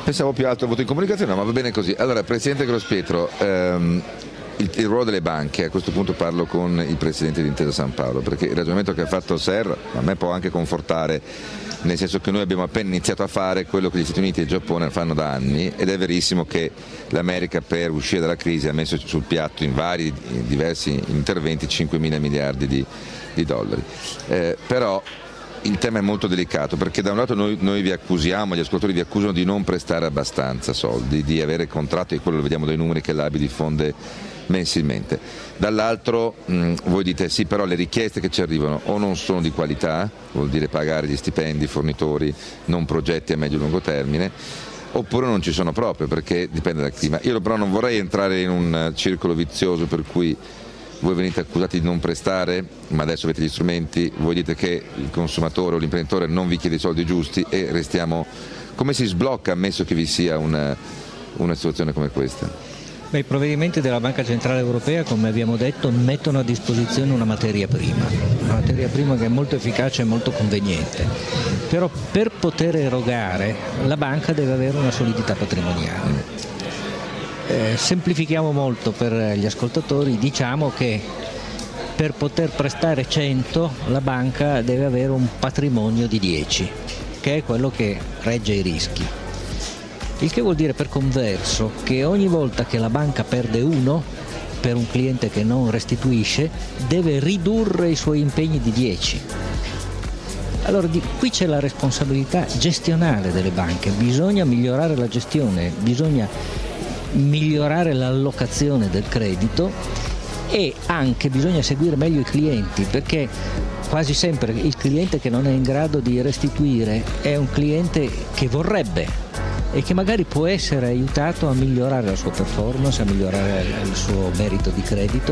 Pensavo più alto il voto in comunicazione, ma va bene così. Allora, Presidente Grospietro, ehm, il, il ruolo delle banche, a questo punto parlo con il Presidente di Intesa San Paolo, perché il ragionamento che ha fatto Serra a me può anche confortare, nel senso che noi abbiamo appena iniziato a fare quello che gli Stati Uniti e il Giappone fanno da anni, ed è verissimo che l'America per uscire dalla crisi ha messo sul piatto in vari in diversi interventi cinquemila miliardi di, di dollari. Eh, però il tema è molto delicato, perché da un lato noi, noi vi accusiamo, gli ascoltatori vi accusano di non prestare abbastanza soldi, di avere contratti, e quello lo vediamo dai numeri che l'A B I diffonde mensilmente. Dall'altro mh, voi dite sì, però le richieste che ci arrivano o non sono di qualità, vuol dire pagare gli stipendi, i fornitori, non progetti a medio e lungo termine, oppure non ci sono proprio, perché dipende dal clima. Io però non vorrei entrare in un circolo vizioso per cui voi venite accusati di non prestare, ma adesso avete gli strumenti, voi dite che il consumatore o l'imprenditore non vi chiede i soldi giusti e restiamo... Come si sblocca, ammesso che vi sia una, una situazione come questa? Beh, i provvedimenti della Banca Centrale Europea, come abbiamo detto, mettono a disposizione una materia prima, una materia prima che è molto efficace e molto conveniente, però per poter erogare la banca deve avere una solidità patrimoniale. Eh, semplifichiamo molto per gli ascoltatori, diciamo che per poter prestare cento la banca deve avere un patrimonio di dieci, che è quello che regge i rischi. Il che vuol dire per converso che ogni volta che la banca perde uno per un cliente che non restituisce, deve ridurre i suoi impegni di dieci. Allora di, qui c'è la responsabilità gestionale delle banche, bisogna migliorare la gestione, bisogna migliorare l'allocazione del credito e anche bisogna seguire meglio i clienti, perché quasi sempre il cliente che non è in grado di restituire è un cliente che vorrebbe e che magari può essere aiutato a migliorare la sua performance, a migliorare il suo merito di credito.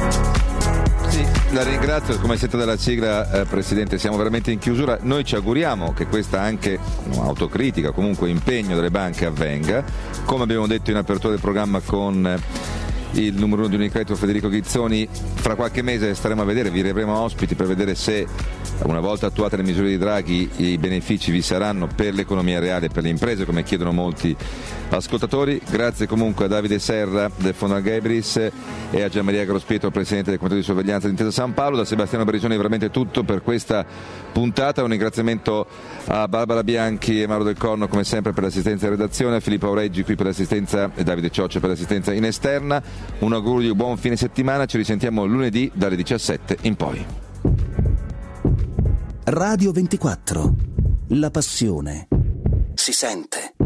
Sì, la ringrazio, come siete dalla sigla, eh, Presidente, siamo veramente in chiusura. Noi ci auguriamo che questa anche no, autocritica, comunque impegno delle banche avvenga, come abbiamo detto in apertura del programma con eh, il numero uno di Unicredito Federico Ghizzoni. Fra qualche mese staremo a vedere, vi avremo ospiti per vedere se una volta attuate le misure di Draghi i benefici vi saranno per l'economia reale e per le imprese, come chiedono molti ascoltatori. Grazie comunque a Davide Serra del Fondo Algebris e a Gianmaria Grospietro, Presidente del Comitato di Sorveglianza di Intesa San Paolo. Da Sebastiano Barisoni è veramente tutto per questa puntata. Un ringraziamento a Barbara Bianchi e Mauro Del Corno come sempre per l'assistenza in redazione, a Filippo Aureggi qui per l'assistenza e Davide Cioccia per l'assistenza in esterna. Un augurio, buon fine settimana, ci risentiamo lunedì dalle diciassette in poi. Radio ventiquattro, la passione si sente.